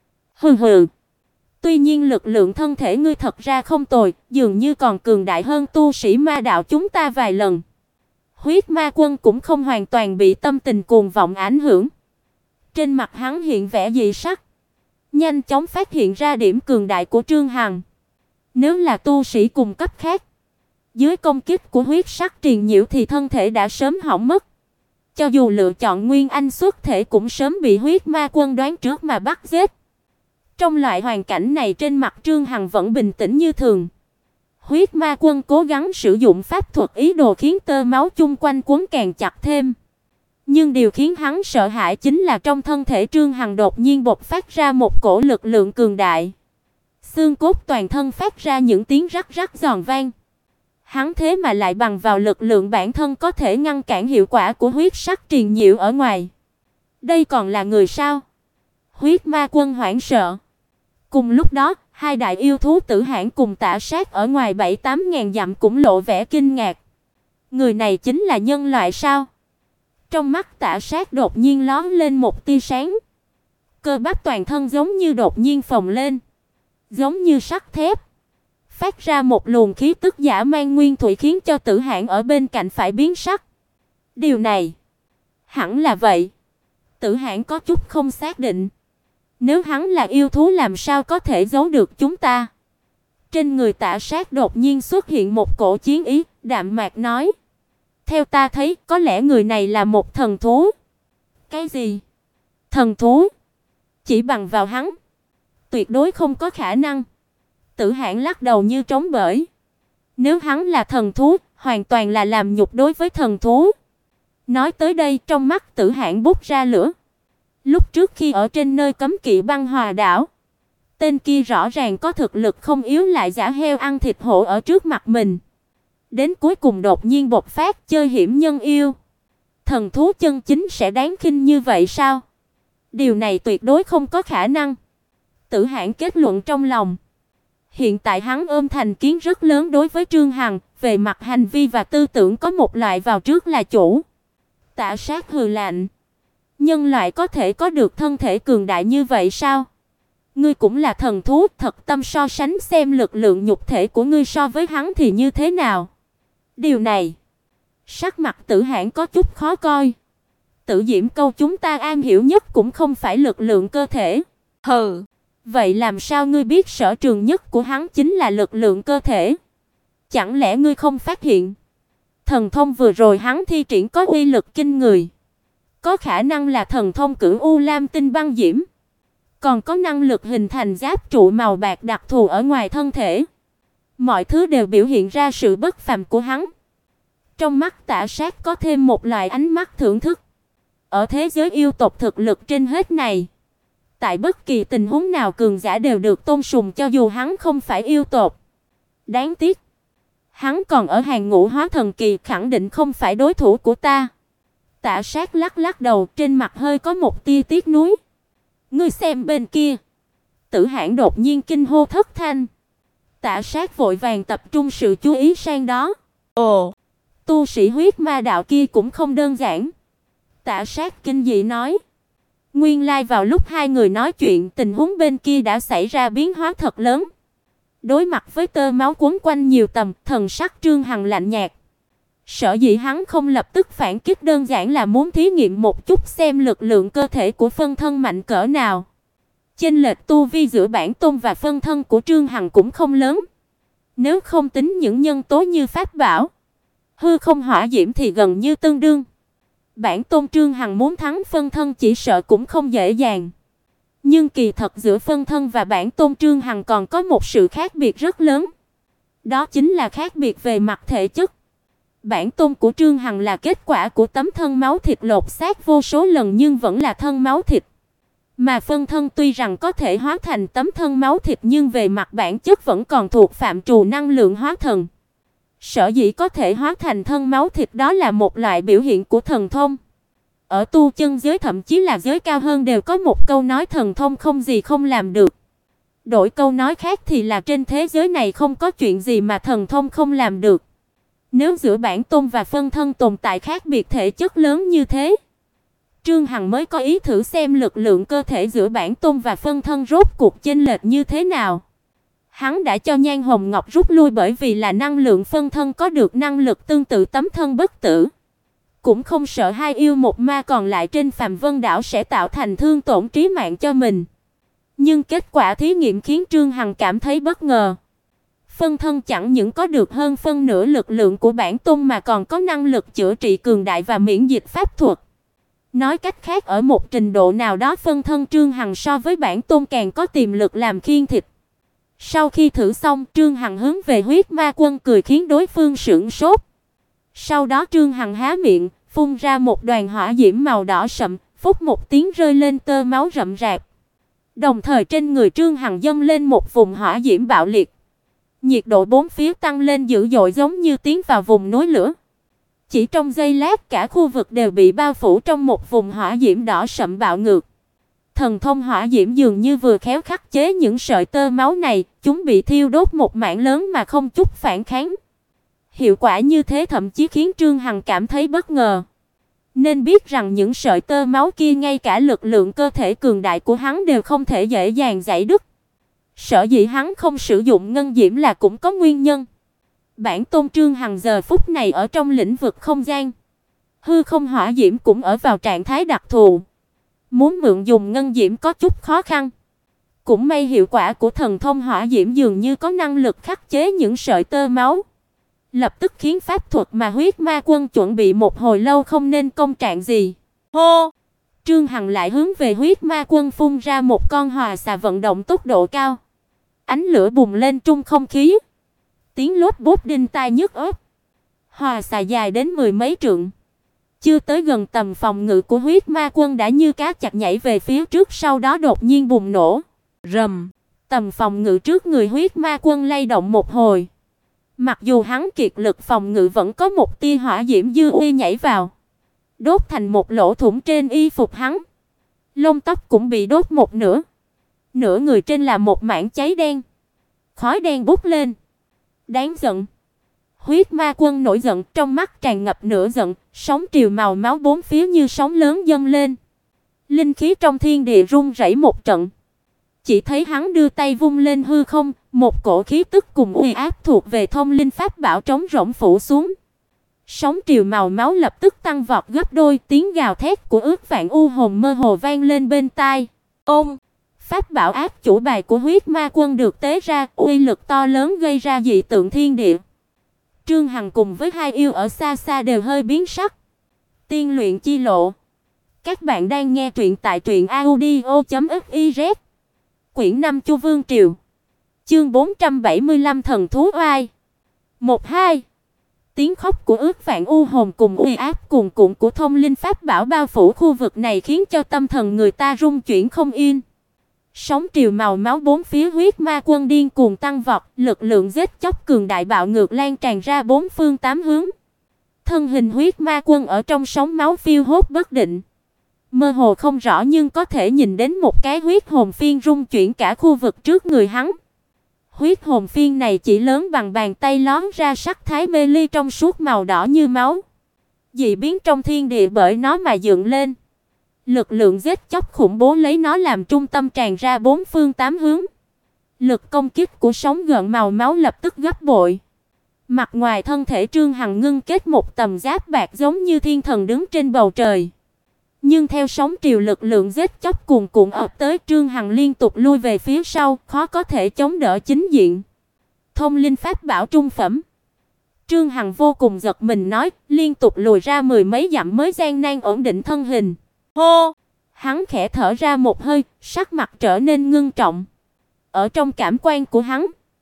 A: Hừ hừ. Tuy nhiên lực lượng thân thể ngươi thật ra không tồi, dường như còn cường đại hơn tu sĩ ma đạo chúng ta vài lần. Huyết Ma Quân cũng không hoàn toàn bị tâm tình cuồng vọng ảnh hưởng. Trên mặt hắn hiện vẻ dị sắc, nhanh chóng phát hiện ra điểm cường đại của Trương Hằng. Nếu là tu sĩ cùng cấp khác, dưới công kích của huyết sắc triền nhiễu thì thân thể đã sớm hỏng mất. Cho dù lựa chọn Nguyên Anh xuất thể cũng sớm bị huyết ma quân đoán trước mà bắt giết. Trong loại hoàn cảnh này trên mặt Trương Hằng vẫn bình tĩnh như thường. Huyết ma quân cố gắng sử dụng pháp thuật ý đồ khiến tơ máu chung quanh quấn càng chặt thêm. Nhưng điều khiến hắn sợ hãi chính là trong thân thể Trương Hằng đột nhiên bộc phát ra một cổ lực lượng cường đại. Xương cốt toàn thân phát ra những tiếng rắc rắc giòn vang. Hắn thế mà lại bằng vào lực lượng bản thân có thể ngăn cản hiệu quả của huyết sắc triền nhiễu ở ngoài. Đây còn là người sao? Huyết ma quân hoảng sợ. Cùng lúc đó, hai đại yêu thú Tử Hãn cùng Tả Sát ở ngoài 7-8 ngàn dặm cũng lộ vẻ kinh ngạc. Người này chính là nhân loại sao? Trong mắt Tả Sát đột nhiên lóe lên một tia sáng. Cơ bắp toàn thân giống như đột nhiên phồng lên, giống như sắt thép, phát ra một luồng khí tức dã man nguyên thủy khiến cho Tử Hãn ở bên cạnh phải biến sắc. Điều này, hẳn là vậy. Tử Hãn có chút không xác định. Nếu hắn là yêu thú làm sao có thể giấu được chúng ta? Trên người Tả Sát đột nhiên xuất hiện một cổ chiến ý, đạm mạc nói: "Theo ta thấy, có lẽ người này là một thần thú." "Cái gì? Thần thú?" "Chỉ bằng vào hắn, tuyệt đối không có khả năng." Tử Hãn lắc đầu như trống bẩy. Nếu hắn là thần thú, hoàn toàn là làm nhục đối với thần thú. Nói tới đây, trong mắt Tử Hãn bốc ra lửa. Lúc trước khi ở trên nơi cấm kỵ băng hòa đảo, tên kia rõ ràng có thực lực không yếu lại giả heo ăn thịt hổ ở trước mặt mình. Đến cuối cùng đột nhiên bộc phát chơi hiểm nhân yêu. Thần thú chân chính sẽ đáng khinh như vậy sao? Điều này tuyệt đối không có khả năng. Tử Hãn kết luận trong lòng. Hiện tại hắn ôm thành kiến rất lớn đối với Trương Hằng, về mặt hành vi và tư tưởng có một loại vào trước là chủ. Tả Sát hừ lạnh. Nhân loại có thể có được thân thể cường đại như vậy sao? Ngươi cũng là thần thú, thật tâm so sánh xem lực lượng nhục thể của ngươi so với hắn thì như thế nào? Điều này, sắc mặt Tử Hãn có chút khó coi. Tử Diễm Câu chúng ta am hiểu nhất cũng không phải lực lượng cơ thể. Hừ, vậy làm sao ngươi biết sở trường nhất của hắn chính là lực lượng cơ thể? Chẳng lẽ ngươi không phát hiện? Thần thông vừa rồi hắn thi triển có uy lực kinh người. Có khả năng là thần thông Cửu U Lam Tinh Băng Diễm, còn có năng lực hình thành giáp trụ màu bạc đặc thù ở ngoài thân thể. Mọi thứ đều biểu hiện ra sự bất phàm của hắn. Trong mắt Tả Sát có thêm một loại ánh mắt thưởng thức. Ở thế giới yêu tộc thực lực trên hết này, tại bất kỳ tình huống nào cường giả đều được tôn sùng cho dù hắn không phải yêu tộc. Đáng tiếc, hắn còn ở hàng ngũ hóa thần kỳ, khẳng định không phải đối thủ của ta. Tả Sát lắc lắc đầu, trên mặt hơi có một tia tiếc nuối. Ngươi xem bên kia. Tử Hãn đột nhiên kinh hô thất thanh. Tả Sát vội vàng tập trung sự chú ý sang đó. Ồ, tu sĩ huyết ma đạo kia cũng không đơn giản. Tả Sát kinh dị nói. Nguyên lai vào lúc hai người nói chuyện, tình huống bên kia đã xảy ra biến hóa thật lớn. Đối mặt với tơ máu quấn quanh nhiều tầm, thần sắc Trương Hằng lạnh nhạt. Sở dĩ hắn không lập tức phản kích đơn giản là muốn thí nghiệm một chút xem lực lượng cơ thể của phân thân mạnh cỡ nào. Chênh lệch tu vi giữa bản tôn và phân thân của Trương Hằng cũng không lớn. Nếu không tính những nhân tố như pháp bảo, hư không hỏa diễm thì gần như tương đương. Bản tôn Trương Hằng muốn thắng phân thân chỉ sợ cũng không dễ dàng. Nhưng kỳ thật giữa phân thân và bản tôn Trương Hằng còn có một sự khác biệt rất lớn. Đó chính là khác biệt về mặt thể chất. Bản tôn của Trương Hằng là kết quả của tấm thân máu thịt lột xác vô số lần nhưng vẫn là thân máu thịt. Mà phân thân tuy rằng có thể hóa thành tấm thân máu thịt nhưng về mặt bản chất vẫn còn thuộc phạm trù năng lượng hóa thần. Sở dĩ có thể hóa thành thân máu thịt đó là một loại biểu hiện của thần thông. Ở tu chân giới thậm chí là giới cao hơn đều có một câu nói thần thông không gì không làm được. Đổi câu nói khác thì là trên thế giới này không có chuyện gì mà thần thông không làm được. Nếu giữa bản tôn và phân thân tồn tại khác biệt thể chất lớn như thế, Trương Hằng mới có ý thử xem lực lượng cơ thể giữa bản tôn và phân thân rốt cuộc chênh lệch như thế nào. Hắn đã cho Nhan Hồng Ngọc rút lui bởi vì là năng lượng phân thân có được năng lực tương tự tấm thân bất tử. Cũng không sợ hai yêu một ma còn lại trên Phàm Vân đảo sẽ tạo thành thương tổn trí mạng cho mình. Nhưng kết quả thí nghiệm khiến Trương Hằng cảm thấy bất ngờ. Phân thân chẳng những có được hơn phân nửa lực lượng của bản tôn mà còn có năng lực chữa trị cường đại và miễn dịch pháp thuật. Nói cách khác ở một trình độ nào đó phân thân Trương Hằng so với bản tôn càng có tiềm lực làm khiên thịt. Sau khi thử xong, Trương Hằng hướng về Huyết Ma Quân cười khiến đối phương sửng sốt. Sau đó Trương Hằng há miệng, phun ra một đoàn hỏa diễm màu đỏ sậm, phút một tiếng rơi lên tơ máu rậm rạp. Đồng thời trên người Trương Hằng dâng lên một vùng hỏa diễm bạo liệt. Nhiệt độ bốn phía tăng lên dữ dội giống như tiến vào vùng núi lửa. Chỉ trong giây lát cả khu vực đều bị bao phủ trong một vùng hỏa diễm đỏ sậm bạo ngược. Thần thông hỏa diễm dường như vừa khéo khắc chế những sợi tơ máu này, chúng bị thiêu đốt một mảng lớn mà không chút phản kháng. Hiệu quả như thế thậm chí khiến Trương Hằng cảm thấy bất ngờ. Nên biết rằng những sợi tơ máu kia ngay cả lực lượng cơ thể cường đại của hắn đều không thể dễ dàng giãy đứt. Sở dĩ hắn không sử dụng ngân diễm là cũng có nguyên nhân. Bản tôn Trương Hằng giờ phút này ở trong lĩnh vực không gian. Hư không hỏa diễm cũng ở vào trạng thái đặc thù. Muốn mượn dùng ngân diễm có chút khó khăn. Cũng may hiệu quả của thần thông hỏa diễm dường như có năng lực khắc chế những sợi tơ máu. Lập tức khiến pháp thuật mà Huyết Ma Quân chuẩn bị một hồi lâu không nên công trạng gì. Hô! Trương Hằng lại hướng về Huyết Ma Quân phun ra một con hỏa xà vận động tốc độ cao. Ánh lửa bùng lên trung không khí. Tiếng lốp bốp đinh tai nhức óc. Hỏa xà dài đến mười mấy trượng. Chưa tới gần tầm phòng ngự của Huyết Ma Quân đã như cá chạch nhảy về phía trước, sau đó đột nhiên bùng nổ. Rầm! Tầm phòng ngự trước người Huyết Ma Quân lay động một hồi. Mặc dù hắn kiệt lực phòng ngự vẫn có một tia hỏa diễm dư uy nhảy vào, đốt thành một lỗ thủng trên y phục hắn. Lông tóc cũng bị đốt một nửa. Nửa người trên là một mảng cháy đen. Khói đen bốc lên. Đáng giận. Huyết Ma Quân nổi giận, trong mắt tràn ngập nửa giận, sóng triều màu máu bốn phía như sóng lớn dâng lên. Linh khí trong thiên địa rung rẩy một trận. Chỉ thấy hắn đưa tay vung lên hư không, một cổ khí tức cùng uy áp thuộc về thông linh pháp bảo trống rỗng phủ xuống. Sóng triều màu máu lập tức tăng vọt gấp đôi, tiếng gào thét của ước vạn u hồn mơ hồ vang lên bên tai. Ôm, pháp bảo áp chủ bài của Huyết Ma Quân được tế ra, uy lực to lớn gây ra dị tượng thiên địa. Trương Hằng cùng với hai yêu ở xa xa đều hơi biến sắc. Tiên luyện chi lộ. Các bạn đang nghe truyện tại truyệnaudio.fiz. Quyển 5 Chu Vương Triều. Chương 475 Thần thú oai. 1-2. Tiếng khóc của ước vạn u hồn cùng uy áp cuồn cuộn của thông linh pháp bảo bao phủ khu vực này khiến cho tâm thần người ta rung chuyển không yên. Sóng triều màu máu bốn phía Huyết Ma Quân điên cuồng tăng vọt, lực lượng giết chóc cường đại bạo ngược lan tràn ra bốn phương tám hướng. Thân hình Huyết Ma Quân ở trong sóng máu phiêu hốt bất định. Mơ hồ không rõ nhưng có thể nhìn đến một cái huyết hồn phiên rung chuyển cả khu vực trước người hắn. Huyết hồn phiên này chỉ lớn bằng bàn tay lóm ra sắc thái mê ly trong suốt màu đỏ như máu. Dị biến trong thiên địa bởi nó mà dựng lên. Lực lượng giết chóc khủng bố lấy nó làm trung tâm tràn ra bốn phương tám hướng. Lực công kích của sóng gợn màu máu lập tức gấp bội. Mặt ngoài thân thể Trương Hằng ngưng kết một tầm giáp bạc giống như thiên thần đứng trên bầu trời. Nhưng theo sóng triều lực lượng giết chóc cuồn cuộn ập tới, Trương Hằng liên tục lui về phía sau, khó có thể chống đỡ chính diện. Thông linh pháp bảo trung phẩm. Trương Hằng vô cùng giật mình nói, liên tục lùi ra mười mấy dặm mới gian nan ổn định thân hình. Hô! Hắn khẽ thở ra một hơi, sắc mặt trở nên ngưng trọng. Ở trong cảm quan của hắn,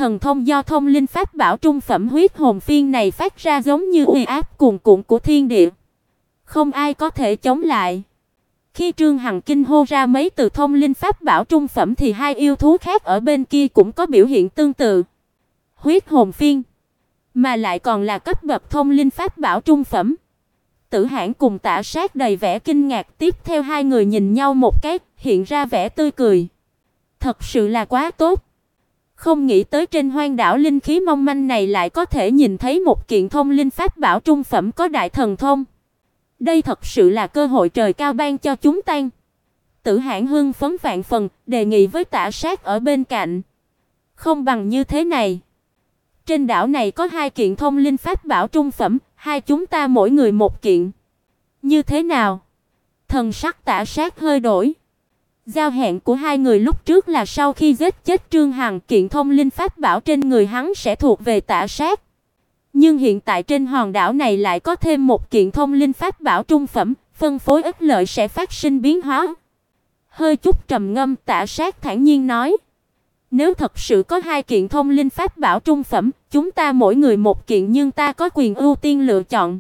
A: thần thông do thông linh pháp bảo trung phẩm huyết hồn phiên này phát ra giống như uy áp cuồn cuộn của thiên địa, không ai có thể chống lại. Khi Trương Hằng kinh hô ra mấy từ thông linh pháp bảo trung phẩm thì hai yêu thú khác ở bên kia cũng có biểu hiện tương tự. Huyết hồn phiên, mà lại còn là cấp bậc thông linh pháp bảo trung phẩm. Tử Hãn cùng Tả Sát đầy vẻ kinh ngạc, tiếp theo hai người nhìn nhau một cái, hiện ra vẻ tươi cười. Thật sự là quá tốt. Không nghĩ tới trên hoang đảo linh khí mong manh này lại có thể nhìn thấy một kiện thông linh pháp bảo trung phẩm có đại thần thông. Đây thật sự là cơ hội trời cao ban cho chúng ta. Tử Hãn hưng phấn vạn phần, đề nghị với Tả Sát ở bên cạnh. Không bằng như thế này. Trên đảo này có 2 kiện thông linh pháp bảo trung phẩm, hai chúng ta mỗi người một kiện. Như thế nào? Thần sắc Tả Sát hơi đổi. Giao hẹn của hai người lúc trước là sau khi giết chết Trương Hằng, kiện thông linh pháp bảo trên người hắn sẽ thuộc về Tả Sát. Nhưng hiện tại trên hòn đảo này lại có thêm một kiện thông linh pháp bảo trung phẩm, phân phối ích lợi sẽ phát sinh biến hóa. Hơi chút trầm ngâm, Tả Sát thản nhiên nói: "Nếu thật sự có 2 kiện thông linh pháp bảo trung phẩm, chúng ta mỗi người một kiện, nhưng ta có quyền ưu tiên lựa chọn.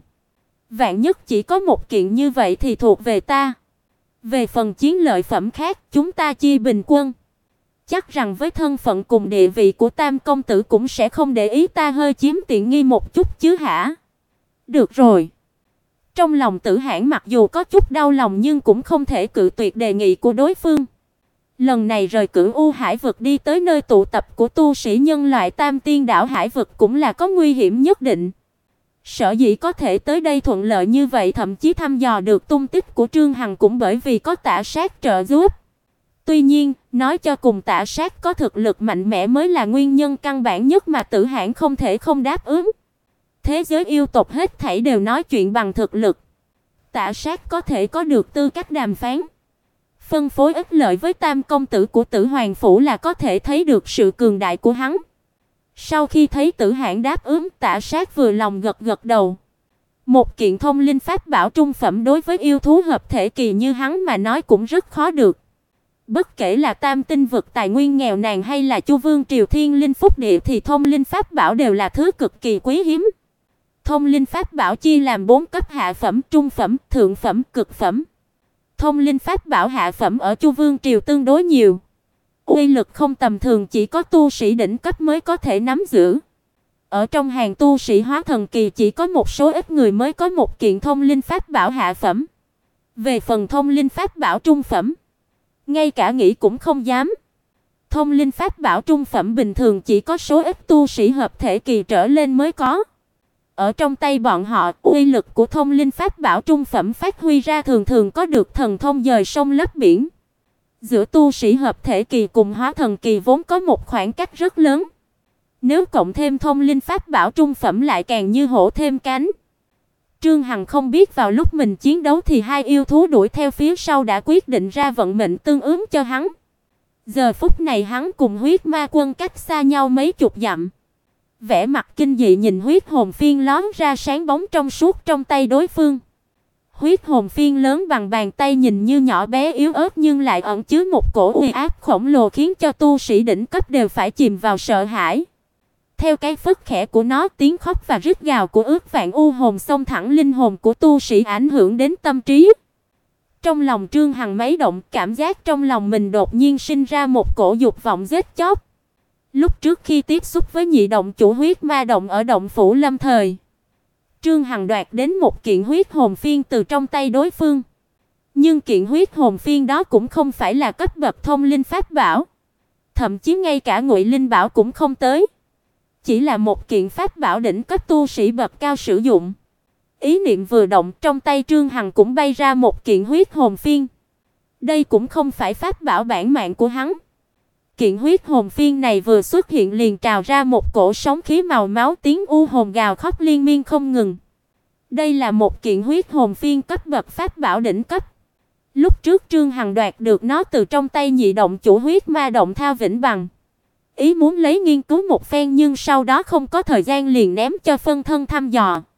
A: Vạn nhất chỉ có một kiện như vậy thì thuộc về ta. Về phần chiến lợi phẩm khác, chúng ta chia bình quân." Chắc rằng với thân phận cùng địa vị của Tam công tử cũng sẽ không để ý ta hơi chiếm tiện nghi một chút chứ hả? Được rồi. Trong lòng Tử Hãn mặc dù có chút đau lòng nhưng cũng không thể cự tuyệt đề nghị của đối phương. Lần này rời Cửu U Hải vực đi tới nơi tụ tập của tu sĩ nhân loại Tam Tiên đảo Hải vực cũng là có nguy hiểm nhất định. Sở dĩ có thể tới đây thuận lợi như vậy, thậm chí thăm dò được tung tích của Trương Hằng cũng bởi vì có Tả Sát trợ giúp. Tuy nhiên, nói cho cùng Tả Sát có thực lực mạnh mẽ mới là nguyên nhân căn bản nhất mà Tử Hãn không thể không đáp ứng. Thế giới yêu tộc hết thảy đều nói chuyện bằng thực lực. Tả Sát có thể có được tư cách đàm phán, phân phối ích lợi với Tam công tử của Tử Hoàng phủ là có thể thấy được sự cường đại của hắn. Sau khi thấy Tử Hãn đáp ứng, Tả Sát vừa lòng gật gật đầu. Một kiện thông linh pháp bảo trung phẩm đối với yêu thú hợp thể kỳ như hắn mà nói cũng rất khó được. Bất kể là Tam tinh vực tài nguyên nghèo nàn hay là Chu Vương triều thiên linh phúc địa thì thông linh pháp bảo đều là thứ cực kỳ quý hiếm. Thông linh pháp bảo chia làm 4 cấp: hạ phẩm, trung phẩm, thượng phẩm, cực phẩm. Thông linh pháp bảo hạ phẩm ở Chu Vương triều tương đối nhiều. Uy lực không tầm thường, chỉ có tu sĩ đỉnh cấp mới có thể nắm giữ. Ở trong hàng tu sĩ hóa thần kỳ chỉ có một số ít người mới có một kiện thông linh pháp bảo hạ phẩm. Về phần thông linh pháp bảo trung phẩm, ngay cả nghĩ cũng không dám. Thông linh pháp bảo trung phẩm bình thường chỉ có số ít tu sĩ hợp thể kỳ trở lên mới có. Ở trong tay bọn họ, uy lực của thông linh pháp bảo trung phẩm phát huy ra thường thường có được thần thông dời sông lấp biển. Giữa tu sĩ hợp thể kỳ cùng hóa thần kỳ vốn có một khoảng cách rất lớn. Nếu cộng thêm thông linh pháp bảo trung phẩm lại càng như hổ thêm cánh. Trương Hằng không biết vào lúc mình chiến đấu thì hai yêu thú đuổi theo phía sau đã quyết định ra vận mệnh tương ứng cho hắn. Giờ phút này hắn cùng huyết ma quân cách xa nhau mấy chục dặm. Vẻ mặt kinh dị nhìn huyết hồn phiên lóe ra sáng bóng trong suốt trong tay đối phương. Huyết hồn phiên lớn bằng bàn tay nhìn như nhỏ bé yếu ớt nhưng lại ẩn chứa một cổ uy áp khổng lồ khiến cho tu sĩ đỉnh cấp đều phải chìm vào sợ hãi. Theo cái phất khẽ của nó, tiếng khóc và rít gào của ước vạn u hồn xông thẳng linh hồn của tu sĩ, ảnh hưởng đến tâm trí. Trong lòng Trương Hằng mấy động, cảm giác trong lòng mình đột nhiên sinh ra một cổ dục vọng giết chóc. Lúc trước khi tiếp xúc với nhị động chủ huyết ma động ở động phủ Lâm Thời, Trương Hằng đoạt đến một kiện huyết hồn phiên từ trong tay đối phương. Nhưng kiện huyết hồn phiên đó cũng không phải là cấp bậc thông linh pháp bảo, thậm chí ngay cả ngụy linh bảo cũng không tới. Chỉ là một kiện pháp bảo đỉnh cấp tu sĩ bậc cao sử dụng. Ý niệm vừa động, trong tay Trương Hằng cũng bay ra một kiện huyết hồn phiên. Đây cũng không phải pháp bảo bản mạng của hắn. Kiện huyết hồn phiên này vừa xuất hiện liền trào ra một cổ sóng khí màu máu, tiếng u hồn gào khóc liên miên không ngừng. Đây là một kiện huyết hồn phiên cấp bậc pháp bảo đỉnh cấp. Lúc trước Trương Hằng đoạt được nó từ trong tay nhị động chủ huyết ma động Thao Vĩnh Bằng. Ý muốn lấy nghiên cứu một phen nhưng sau đó không có thời gian liền ném cho phân thân thăm dò.